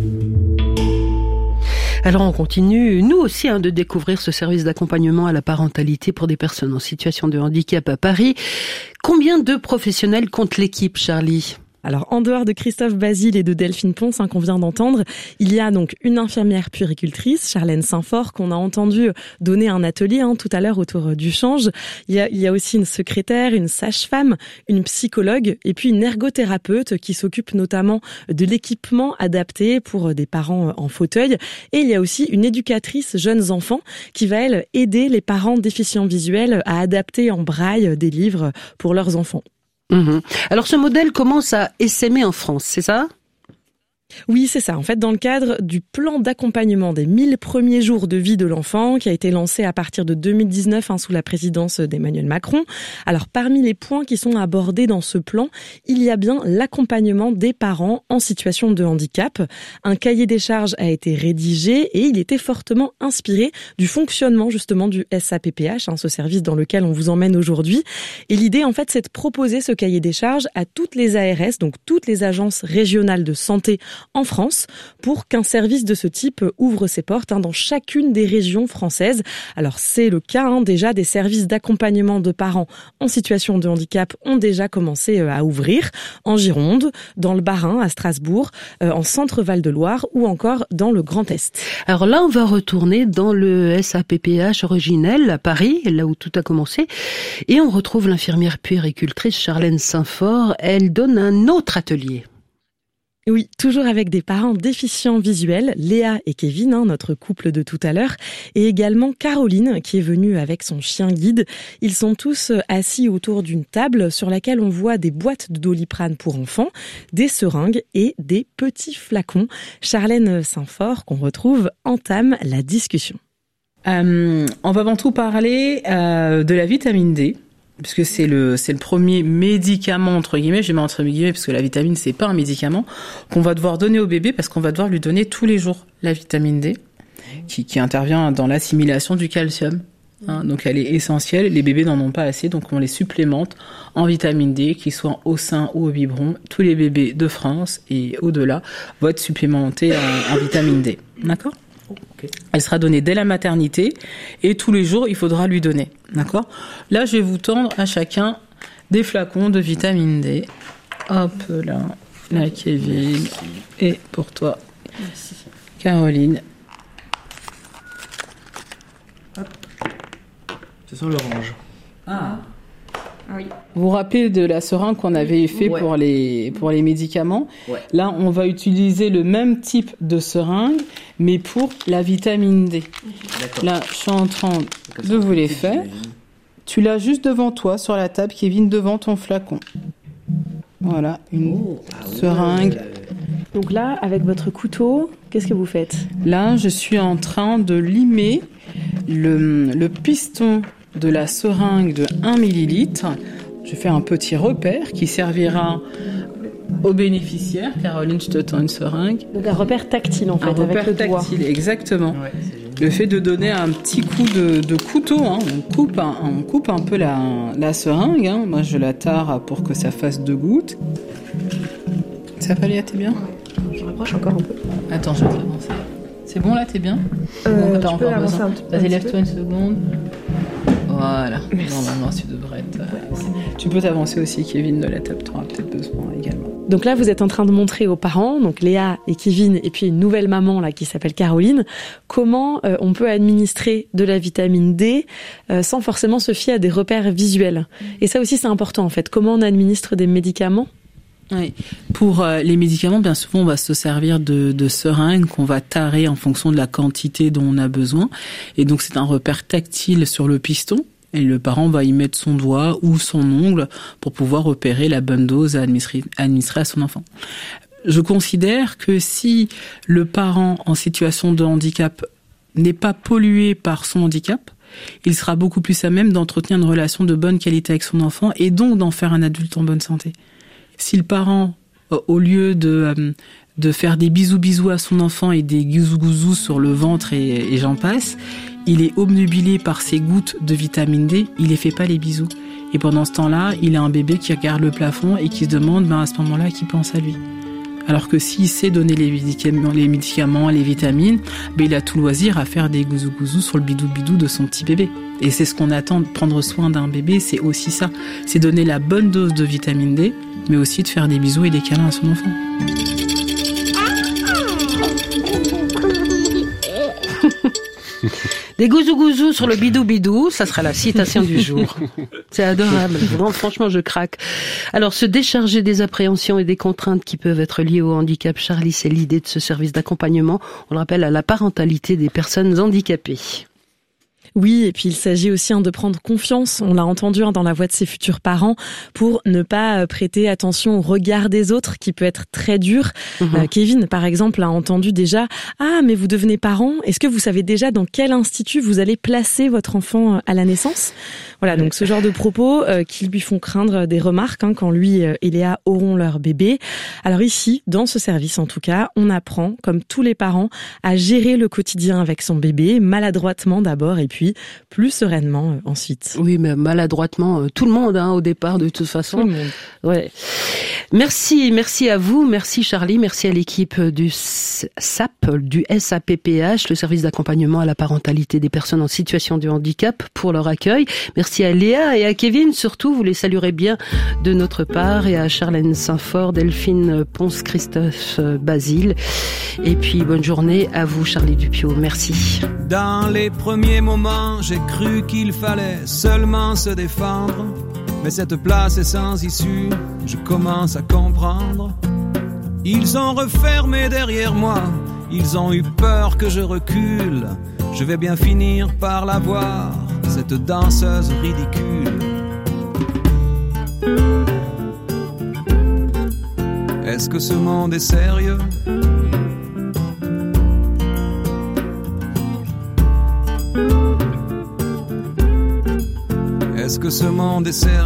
Alors on continue, nous aussi, de découvrir ce service d'accompagnement à la parentalité pour des personnes en situation de handicap à Paris. Combien de professionnels compte l'équipe, Charlie ? Alors, en dehors de Christophe Basile et de Delphine Ponce, qu'on vient d'entendre, il y a donc une infirmière puéricultrice, Charlène Saint-Fort, qu'on a entendu donner un atelier tout à l'heure autour du change. Il y a aussi une secrétaire, une sage-femme, une psychologue et puis une ergothérapeute qui s'occupe notamment de l'équipement adapté pour des parents en fauteuil. Et il y a aussi une éducatrice jeunes enfants qui va, elle, aider les parents déficients visuels à adapter en braille des livres pour leurs enfants. Alors ce modèle commence à essaimer en France, c'est ça ? Oui, c'est ça. En fait, dans le cadre du plan d'accompagnement des 1000 premiers jours de vie de l'enfant qui a été lancé à partir de 2019 sous la présidence d'Emmanuel Macron. Alors, parmi les points qui sont abordés dans ce plan, il y a bien l'accompagnement des parents en situation de handicap. Un cahier des charges a été rédigé et il était fortement inspiré du fonctionnement justement du SAPPH, ce service dans lequel on vous emmène aujourd'hui. Et l'idée, en fait, c'est de proposer ce cahier des charges à toutes les ARS, donc toutes les agences régionales de santé en France, pour qu'un service de ce type ouvre ses portes dans chacune des régions françaises. Alors c'est le cas déjà, des services d'accompagnement de parents en situation de handicap ont déjà commencé à ouvrir en Gironde, dans le Bas-Rhin, à Strasbourg, en Centre-Val de Loire ou encore dans le Grand Est. Alors là, on va retourner dans le SAPPH originel à Paris, là où tout a commencé, et on retrouve l'infirmière puéricultrice Charlène Saint-Fort. Elle donne un autre atelier. Oui, toujours avec des parents déficients visuels, Léa et Kevin, notre couple de tout à l'heure, et également Caroline qui est venue avec son chien guide. Ils sont tous assis autour d'une table sur laquelle on voit des boîtes de Doliprane pour enfants, des seringues et des petits flacons. Charlène Saint-Fort, qu'on retrouve, entame la discussion. On va avant tout parler de la vitamine D. Puisque c'est le premier médicament, entre guillemets, je mets entre guillemets, parce que la vitamine, c'est pas un médicament, qu'on va devoir donner au bébé, parce qu'on va devoir lui donner tous les jours la vitamine D, qui intervient dans l'assimilation du calcium. Donc elle est essentielle, les bébés n'en ont pas assez, donc on les supplémente en vitamine D, qu'ils soient au sein ou au biberon. Tous les bébés de France et au-delà vont être supplémentés en vitamine D. D'accord ? Okay. Elle sera donnée dès la maternité et tous les jours, il faudra lui donner. D'accord ? Là, je vais vous tendre à chacun des flacons de vitamine D. Hop là, Kevin. Et pour toi, merci. Caroline. Hop. Ça sent l'orange. Ah oui. Vous vous rappelez de la seringue qu'on avait fait pour les médicaments ? Là, on va utiliser le même type de seringue, mais pour la vitamine D. D'accord. Là, je suis en train de vous les faire. Tu l'as juste devant toi, sur la table, Kevin, devant ton flacon. Voilà, une seringue. Donc là, avec votre couteau, qu'est-ce que vous faites ? Là, je suis en train de limer le piston de la seringue de 1 millilitre. Je fais un petit repère qui servira aux bénéficiaires. Caroline, je te tends une seringue. Donc un repère tactile en fait, avec repère le doigt. tactile, exactement. Ouais, le fait de donner un petit coup de couteau, hein. On coupe un peu la seringue. Hein. Moi, je la tare pour que ça fasse 2 gouttes. Ça va, Léa, t'es bien ? Je rapproche encore un peu. Attends, je vais te l'avancer. C'est bon là, t'es bien ? Tu peux l'avancer un petit peu. Vas-y, lève-toi une seconde. Voilà. Normalement, tu devrais être... Tu peux t'avancer aussi, Kevin, de la table 3, peut-être besoin également. Donc là, vous êtes en train de montrer aux parents, donc Léa et Kevin, et puis une nouvelle maman là qui s'appelle Caroline, comment on peut administrer de la vitamine D sans forcément se fier à des repères visuels. Et ça aussi, c'est important en fait. Comment on administre des médicaments ? Oui. Pour les médicaments, bien souvent, on va se servir de seringues qu'on va tarer en fonction de la quantité dont on a besoin. Et donc, c'est un repère tactile sur le piston. Et le parent va y mettre son doigt ou son ongle pour pouvoir repérer la bonne dose à administrer à son enfant. Je considère que si le parent en situation de handicap n'est pas pollué par son handicap, il sera beaucoup plus à même d'entretenir une relation de bonne qualité avec son enfant et donc d'en faire un adulte en bonne santé. Si le parent, au lieu de faire des bisous à son enfant et des gouzous sur le ventre et j'en passe, il est obnubilé par ses gouttes de vitamine D, il les fait pas les bisous. Et pendant ce temps-là, il a un bébé qui regarde le plafond et qui se demande à ce moment-là qui pense à lui. Alors que s'il sait donner les médicaments, les vitamines, il a tout loisir à faire des gouzous sur le bidou de son petit bébé. Et c'est ce qu'on attend de prendre soin d'un bébé, c'est aussi ça. C'est donner la bonne dose de vitamine D, mais aussi de faire des bisous et des câlins à son enfant. Des gouzous sur le bidou, ça sera la citation du jour. C'est adorable. Bon, franchement, je craque. Alors, se décharger des appréhensions et des contraintes qui peuvent être liées au handicap, Charlie, c'est l'idée de ce service d'accompagnement, on le rappelle, à la parentalité des personnes handicapées. Oui, et puis il s'agit aussi de prendre confiance, on l'a entendu dans la voix de ses futurs parents, pour ne pas prêter attention au regard des autres qui peut être très dur. Kevin, par exemple, a entendu déjà « Ah, mais vous devenez parent, est-ce que vous savez déjà dans quel institut vous allez placer votre enfant à la naissance ?» Voilà, donc ce genre de propos qui lui font craindre des remarques quand lui et Léa auront leur bébé. Alors ici, dans ce service en tout cas, on apprend, comme tous les parents, à gérer le quotidien avec son bébé, maladroitement d'abord et puis plus sereinement ensuite. Oui, mais maladroitement, tout le monde au départ de toute façon. Tout le monde. Ouais. Merci à vous, merci Charlie, merci à l'équipe du SAP, du SAPPH, le service d'accompagnement à la parentalité des personnes en situation de handicap, pour leur accueil. Merci à Léa et à Kevin, surtout, vous les saluerez bien de notre part, et à Charlène Saint-Fort, Delphine Ponce, Christophe Basile. Et puis, bonne journée à vous, Charlie Dupiot. Merci. Dans les premiers moments, j'ai cru qu'il fallait seulement se défendre. Mais cette place est sans issue, je commence à comprendre. Ils ont refermé derrière moi, ils ont eu peur que je recule. Je vais bien finir par la voir, cette danseuse ridicule. Est-ce que ce monde est sérieux ? Est-ce que ce monde est sérieux ?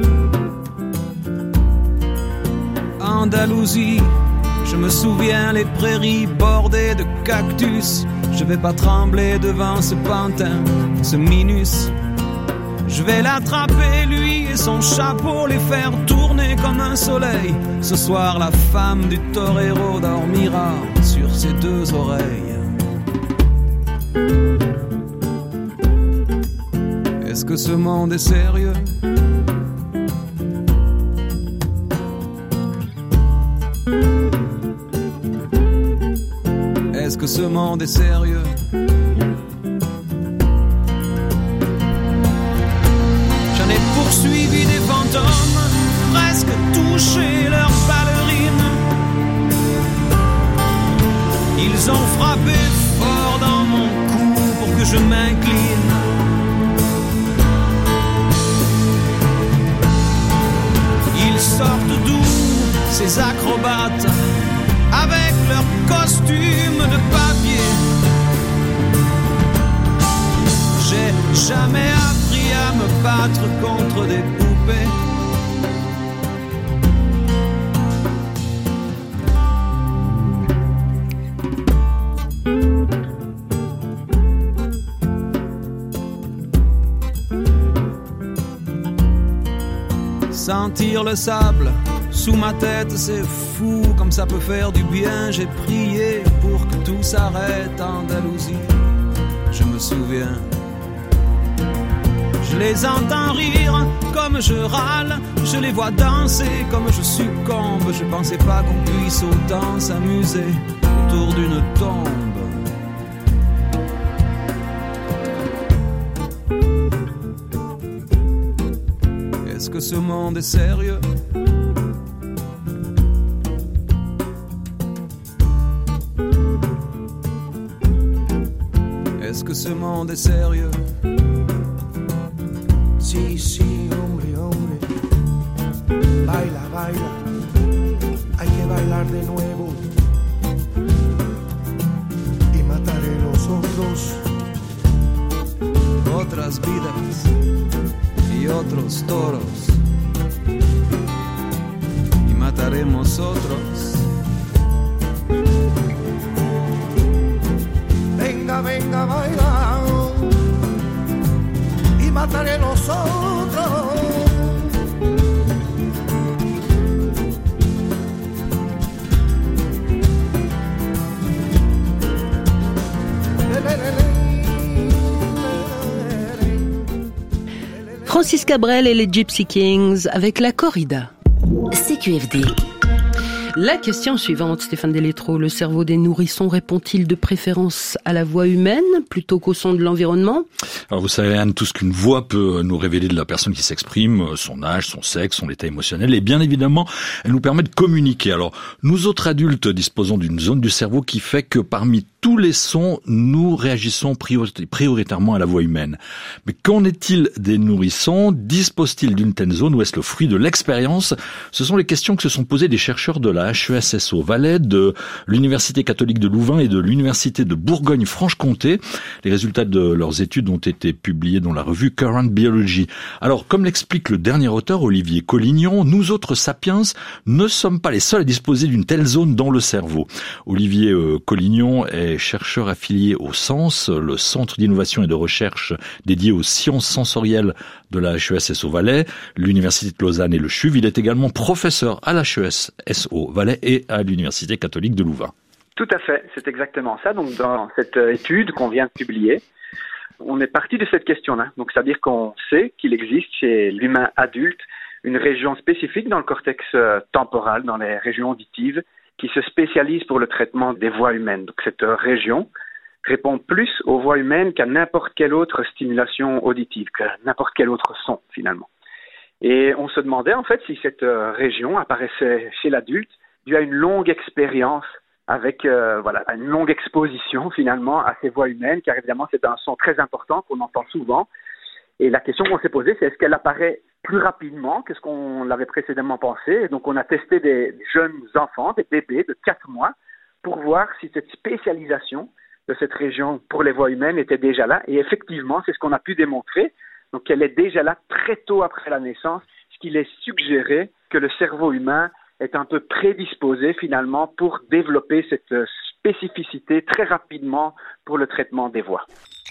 Andalousie, je me souviens les prairies bordées de cactus. Je vais pas trembler devant ce pantin, ce minus. Je vais l'attraper lui et son chapeau, les faire tourner comme un soleil. Ce soir la femme du torero dormira sur ses deux oreilles. Est-ce que ce monde est sérieux ? Est-ce que ce monde est sérieux ? J'en ai poursuivi des fantômes, presque touché leurs ballerines. Ils ont frappé fort dans mon cou pour que je m'incline. Ils sortent d'où, ces acrobates, avec leurs costumes de papier? battre contre des poupées. Sentir le sable sous ma tête, c'est fou comme ça peut faire du bien. J'ai prié pour que tout s'arrête en Andalousie. Je me souviens, je les entends rire comme je râle, je les vois danser comme je succombe. Je pensais pas qu'on puisse autant s'amuser autour d'une tombe. Est-ce que ce monde est sérieux? Est-ce que ce monde est sérieux? Sí, sí, hombre, hombre. Baila, baila. Hay que bailar de nuevo. Y mataré los otros. Otras vidas y otros toros. Y mataremos otros. Venga, venga, baila. Y mataré los otros. Francis Cabrel et les Gypsy Kings avec la corrida. CQFD. La question suivante, Stéphane Delétro, le cerveau des nourrissons répond-il de préférence à la voix humaine plutôt qu'au son de l'environnement? Alors vous savez, Anne, tout ce qu'une voix peut nous révéler de la personne qui s'exprime, son âge, son sexe, son état émotionnel, et bien évidemment, elle nous permet de communiquer. Alors, nous autres adultes disposons d'une zone du cerveau qui fait que parmi tous les sons, nous réagissons prioritairement à la voix humaine. Mais qu'en est-il des nourrissons? Disposent-ils d'une telle zone ou est-ce le fruit de l'expérience? Ce sont les questions que se sont posées des chercheurs de la HESSO Valais, de l'Université catholique de Louvain et de l'Université de Bourgogne-Franche-Comté. Les résultats de leurs études ont été publiés dans la revue Current Biology. Alors, comme l'explique le dernier auteur, Olivier Collignon, nous autres sapiens ne sommes pas les seuls à disposer d'une telle zone dans le cerveau. Olivier Collignon est chercheur affilié au SENS, le Centre d'innovation et de recherche dédié aux sciences sensorielles de la HESSO Valais, l'Université de Lausanne et le CHUV. Il est également professeur à la HESSO Valais et à l'Université catholique de Louvain. Tout à fait, c'est exactement ça. Donc dans cette étude qu'on vient de publier, on est parti de cette question-là. Donc c'est-à-dire qu'on sait qu'il existe chez l'humain adulte une région spécifique dans le cortex temporal, dans les régions auditives, qui se spécialise pour le traitement des voix humaines. Donc cette région répond plus aux voix humaines qu'à n'importe quelle autre stimulation auditive, qu'à n'importe quel autre son finalement. Et on se demandait en fait si cette région apparaissait chez l'adulte dû à une longue expérience avec une longue exposition finalement à ces voix humaines, car évidemment c'est un son très important qu'on entend souvent. Et la question qu'on s'est posée, c'est est-ce qu'elle apparaît plus rapidement que ce qu'on l'avait précédemment pensé? Et donc on a testé des jeunes enfants, des bébés de 4 mois, pour voir si cette spécialisation de cette région pour les voix humaines était déjà là. Et effectivement, c'est ce qu'on a pu démontrer. Donc elle est déjà là très tôt après la naissance, ce qui laisse suggérer que le cerveau humain est un peu prédisposé finalement pour développer cette spécificité très rapidement pour le traitement des voix.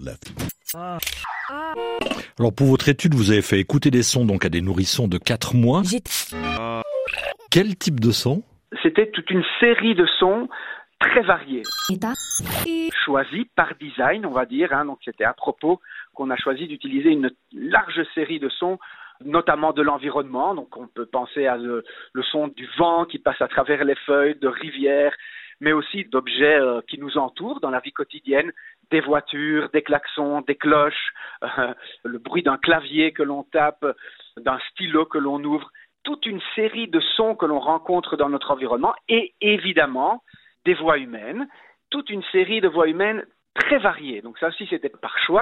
Alors pour votre étude, vous avez fait écouter des sons donc à des nourrissons de 4 mois. Quel type de son? C'était toute une série de sons très variés, choisis par design, on va dire. Donc c'était à propos qu'on a choisi d'utiliser une large série de sons, notamment de l'environnement. Donc on peut penser à le son du vent qui passe à travers les feuilles, de rivières, mais aussi d'objets qui nous entourent dans la vie quotidienne, des voitures, des klaxons, des cloches, le bruit d'un clavier que l'on tape, d'un stylo que l'on ouvre, toute une série de sons que l'on rencontre dans notre environnement et évidemment des voix humaines, toute une série de voix humaines très variées. Donc ça aussi c'était par choix.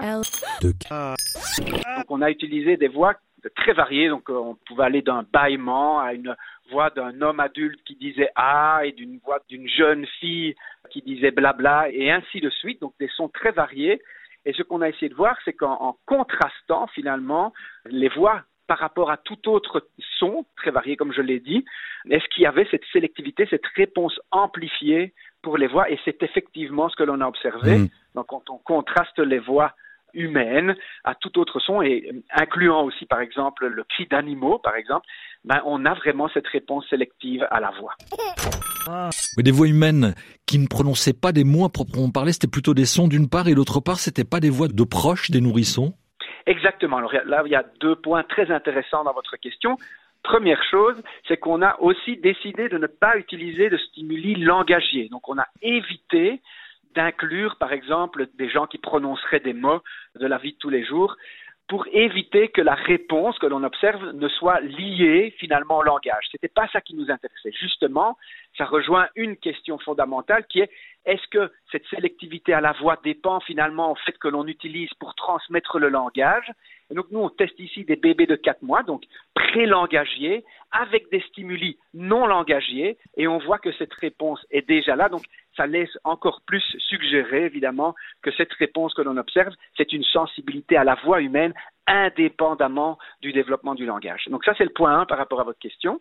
Donc on a utilisé des voix très variées, donc on pouvait aller d'un bâillement à une voix d'un homme adulte qui disait « ah » et d'une voix d'une jeune fille qui disait « blabla » et ainsi de suite, donc des sons très variés. Et ce qu'on a essayé de voir, c'est qu'en contrastant finalement les voix par rapport à tout autre son, très varié comme je l'ai dit, est-ce qu'il y avait cette sélectivité, cette réponse amplifiée pour les voix? Et c'est effectivement ce que l'on a observé. Donc quand on contraste les voix humaines à tout autre son, et incluant aussi par exemple le cri d'animaux par exemple, on a vraiment cette réponse sélective à la voix. Mais des voix humaines qui ne prononçaient pas des mots à proprement parler, c'était plutôt des sons d'une part, et d'autre part, c'était pas des voix de proches des nourrissons? Exactement. Alors là, il y a 2 points très intéressants dans votre question. Première chose, c'est qu'on a aussi décidé de ne pas utiliser de stimuli langagiers. Donc on a évité d'inclure, par exemple, des gens qui prononceraient des mots de la vie de tous les jours, pour éviter que la réponse que l'on observe ne soit liée finalement au langage. C'était pas ça qui nous intéressait. Justement, ça rejoint une question fondamentale qui est-ce que cette sélectivité à la voix dépend finalement au fait que l'on utilise pour transmettre le langage? Et donc nous, on teste ici des bébés de 4 mois, donc pré-langagiers, avec des stimuli non langagiers, et on voit que cette réponse est déjà là. Donc ça laisse encore plus suggérer, évidemment, que cette réponse que l'on observe, c'est une sensibilité à la voix humaine indépendamment du développement du langage. Donc ça, c'est le point 1 par rapport à votre question.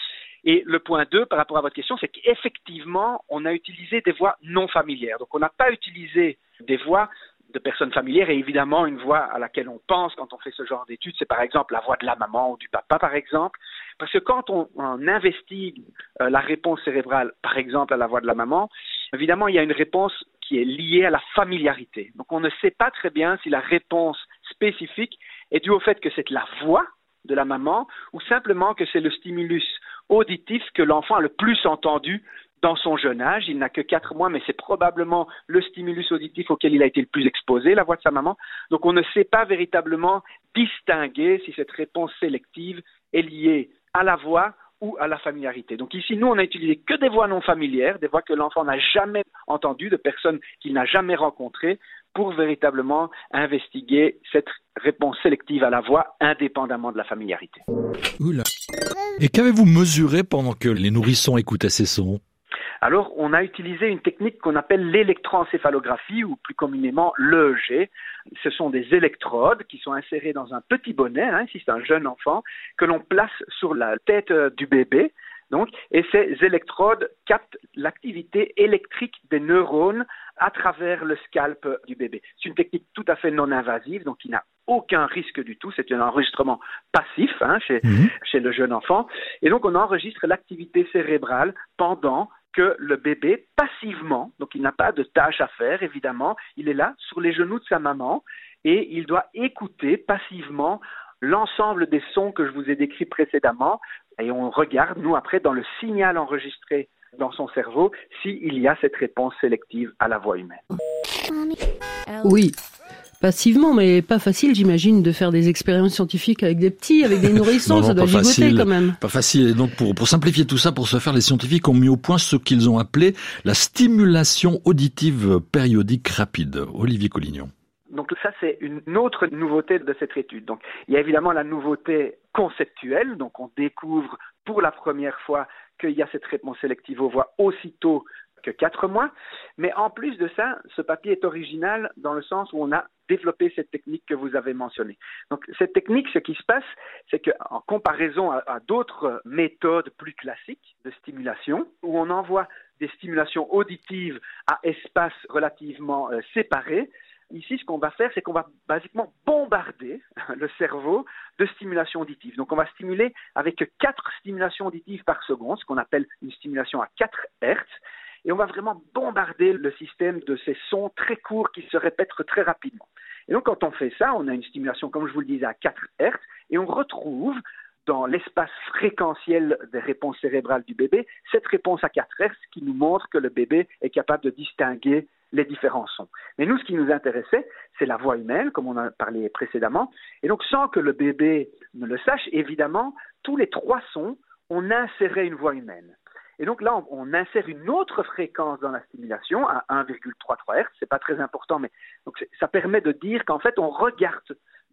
Et le point 2 par rapport à votre question, c'est qu'effectivement, on a utilisé des voix non familières. Donc on n'a pas utilisé des voix de personnes familières, et évidemment une voix à laquelle on pense quand on fait ce genre d'études, c'est par exemple la voix de la maman ou du papa par exemple, parce que quand on investigue la réponse cérébrale par exemple à la voix de la maman, évidemment il y a une réponse qui est liée à la familiarité. Donc on ne sait pas très bien si la réponse spécifique est due au fait que c'est la voix de la maman ou simplement que c'est le stimulus auditif que l'enfant a le plus entendu dans son jeune âge. Il n'a que 4 mois, mais c'est probablement le stimulus auditif auquel il a été le plus exposé, la voix de sa maman. Donc on ne sait pas véritablement distinguer si cette réponse sélective est liée à la voix ou à la familiarité. Donc ici, nous, on a utilisé que des voix non familières, des voix que l'enfant n'a jamais entendues, de personnes qu'il n'a jamais rencontrées, pour véritablement investiguer cette réponse sélective à la voix indépendamment de la familiarité. Oula. Et qu'avez-vous mesuré pendant que les nourrissons écoutaient ces sons? Alors, on a utilisé une technique qu'on appelle l'électroencéphalographie, ou plus communément l'EEG. Ce sont des électrodes qui sont insérées dans un petit bonnet, si c'est un jeune enfant, que l'on place sur la tête du bébé. Donc, et ces électrodes captent l'activité électrique des neurones à travers le scalp du bébé. C'est une technique tout à fait non invasive, donc il n'a aucun risque du tout. C'est un enregistrement passif chez le jeune enfant. Et donc, on enregistre l'activité cérébrale pendant que le bébé, passivement, donc il n'a pas de tâche à faire, évidemment, il est là, sur les genoux de sa maman, et il doit écouter passivement l'ensemble des sons que je vous ai décrits précédemment, et on regarde, nous, après, dans le signal enregistré dans son cerveau, s'il y a cette réponse sélective à la voix humaine. Oui, passivement, mais pas facile, j'imagine, de faire des expériences scientifiques avec des petits, avec des nourrissons, ça doit gigoter quand même. Pas facile. Et donc, pour simplifier tout ça, pour se faire, les scientifiques ont mis au point ce qu'ils ont appelé la stimulation auditive périodique rapide. Olivier Collignon. Donc ça, c'est une autre nouveauté de cette étude. Donc, il y a évidemment la nouveauté conceptuelle. Donc, on découvre pour la première fois qu'il y a cette réponse sélective aux voix aussitôt que 4 mois. Mais en plus de ça, ce papier est original dans le sens où on a développé cette technique que vous avez mentionnée. Donc, cette technique, ce qui se passe, c'est qu'en comparaison à d'autres méthodes plus classiques de stimulation, où on envoie des stimulations auditives à espaces relativement séparés, ici, ce qu'on va faire, c'est qu'on va basiquement bombarder le cerveau de stimulation auditive. Donc, on va stimuler avec 4 stimulations auditives par seconde, ce qu'on appelle une stimulation à 4 Hz. Et on va vraiment bombarder le système de ces sons très courts qui se répètent très rapidement. Et donc, quand on fait ça, on a une stimulation, comme je vous le disais, à 4 Hz, et on retrouve dans l'espace fréquentiel des réponses cérébrales du bébé, cette réponse à 4 Hz qui nous montre que le bébé est capable de distinguer les différents sons. Mais nous, ce qui nous intéressait, c'est la voix humaine, comme on a parlé précédemment. Et donc, sans que le bébé ne le sache, évidemment, tous les 3 sons, on insérait une voix humaine. Et donc là, on insère une autre fréquence dans la stimulation à 1,33 Hz. C'est pas très important, mais donc ça permet de dire qu'en fait, on regarde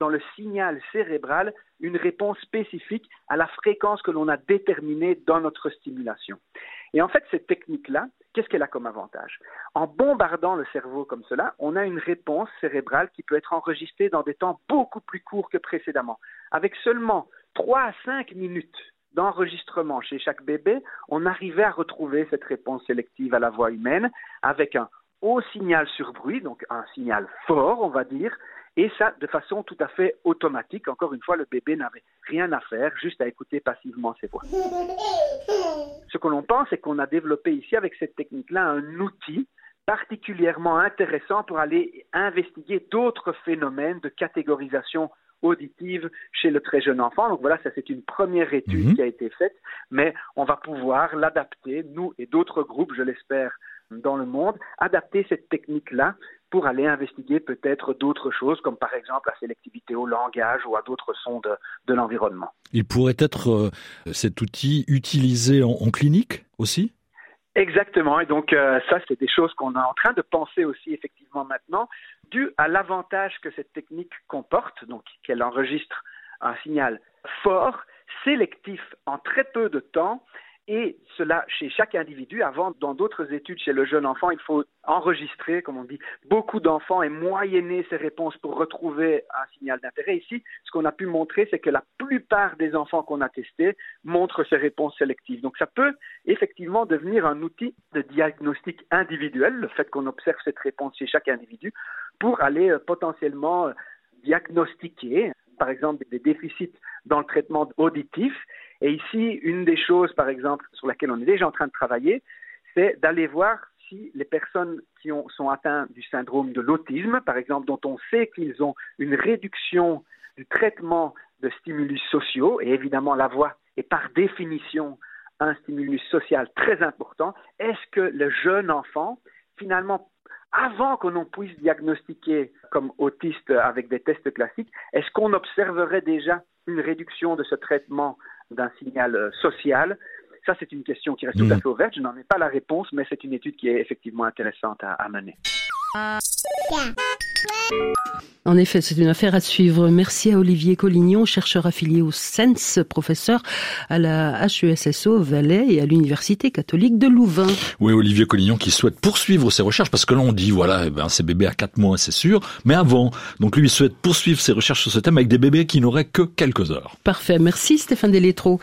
dans le signal cérébral une réponse spécifique à la fréquence que l'on a déterminée dans notre stimulation. Et en fait, cette technique-là, qu'est-ce qu'elle a comme avantage? En bombardant le cerveau comme cela, on a une réponse cérébrale qui peut être enregistrée dans des temps beaucoup plus courts que précédemment. Avec seulement 3 à 5 minutes d'enregistrement chez chaque bébé, on arrivait à retrouver cette réponse sélective à la voix humaine avec un haut signal sur bruit, donc un signal fort, on va dire, et ça de façon tout à fait automatique. Encore une fois, le bébé n'avait rien à faire, juste à écouter passivement ses voix. Ce que l'on pense, c'est qu'on a développé ici, avec cette technique-là, un outil particulièrement intéressant pour aller investiguer d'autres phénomènes de catégorisation auditive chez le très jeune enfant. Donc voilà, ça c'est une première étude qui a été faite, mais on va pouvoir l'adapter, nous et d'autres groupes, je l'espère, dans le monde, adapter cette technique-là pour aller investiguer peut-être d'autres choses, comme par exemple la sélectivité au langage ou à d'autres sons de l'environnement. Il pourrait être cet outil utilisé en clinique aussi ? Exactement, et donc ça c'est des choses qu'on est en train de penser aussi effectivement maintenant, dû à l'avantage que cette technique comporte, donc qu'elle enregistre un signal fort, sélectif en très peu de temps, et cela chez chaque individu. Avant, dans d'autres études chez le jeune enfant, il faut enregistrer, comme on dit, beaucoup d'enfants et moyenner ces réponses pour retrouver un signal d'intérêt. Ici, ce qu'on a pu montrer, c'est que la plupart des enfants qu'on a testés montrent ces réponses sélectives. Donc ça peut effectivement devenir un outil de diagnostic individuel, le fait qu'on observe cette réponse chez chaque individu, pour aller potentiellement diagnostiquer, par exemple, des déficits dans le traitement auditif. Et ici, une des choses, par exemple, sur laquelle on est déjà en train de travailler, c'est d'aller voir si les personnes qui sont atteintes du syndrome de l'autisme, par exemple, dont on sait qu'ils ont une réduction du traitement de stimulus sociaux, et évidemment la voix est par définition un stimulus social très important, est-ce que le jeune enfant, finalement, avant que l'on puisse diagnostiquer comme autiste avec des tests classiques, est-ce qu'on observerait déjà une réduction de ce traitement d'un signal social? Ça, c'est une question qui reste tout à fait ouverte. Je n'en ai pas la réponse, mais c'est une étude qui est effectivement intéressante à mener. En effet, c'est une affaire à suivre. Merci à Olivier Collignon, chercheur affilié au SENS, professeur à la HESSO Valais et à l'Université catholique de Louvain. Oui, Olivier Collignon qui souhaite poursuivre ses recherches, parce que là on dit, voilà, c'est bébé à 4 mois, c'est sûr, mais avant. Donc lui, il souhaite poursuivre ses recherches sur ce thème avec des bébés qui n'auraient que quelques heures. Parfait. Merci Stéphane Delétro.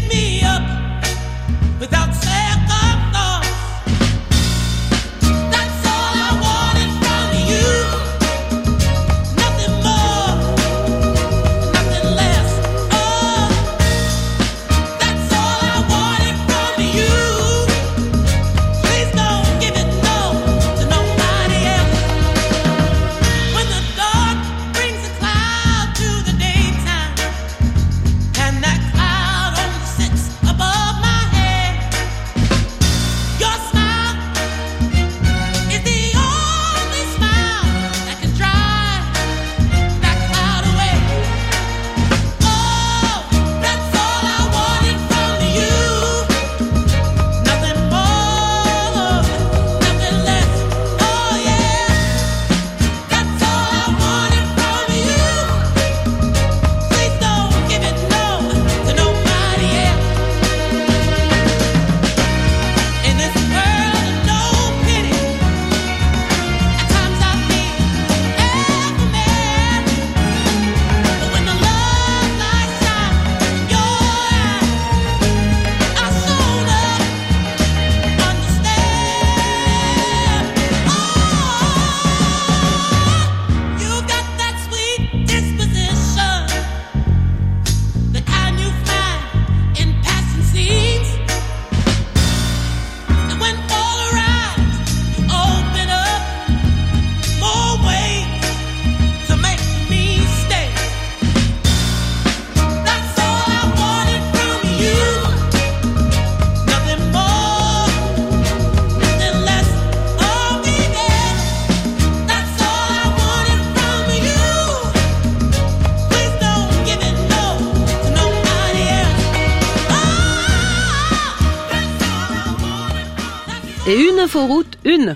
Without second thought, Et une inforoute, une.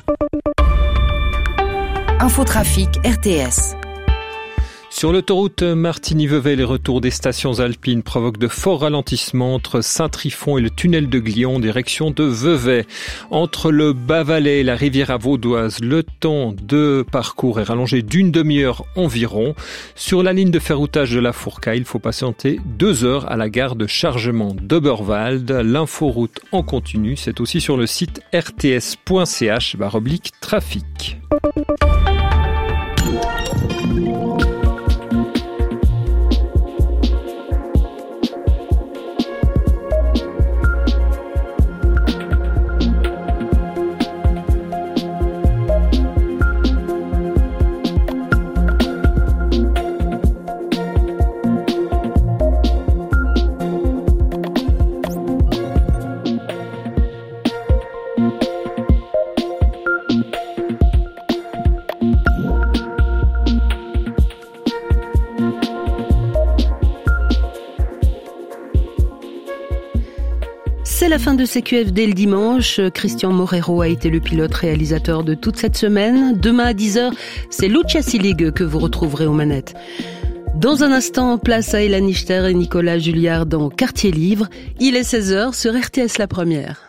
Infotrafic RTS. Sur l'autoroute Martigny-Vevey, les retours des stations alpines provoquent de forts ralentissements entre Saint-Trifon et le tunnel de Glion, direction de Vevey. Entre le Bas-Valais et la Riviera Vaudoise, le temps de parcours est rallongé d'une demi-heure environ. Sur la ligne de ferroutage de la Fourcaille, il faut patienter 2 heures à la gare de chargement d'Oberwald. L'inforoute en continu, c'est aussi sur le site rts.ch/trafic. C'est la fin de CQFD le dimanche. Christian Morero a été le pilote réalisateur de toute cette semaine. Demain à 10h, c'est Lucia Silig que vous retrouverez aux manettes. Dans un instant, place à Hélène Ichter et Nicolas Julliard dans Quartier Livre. Il est 16h sur RTS La Première.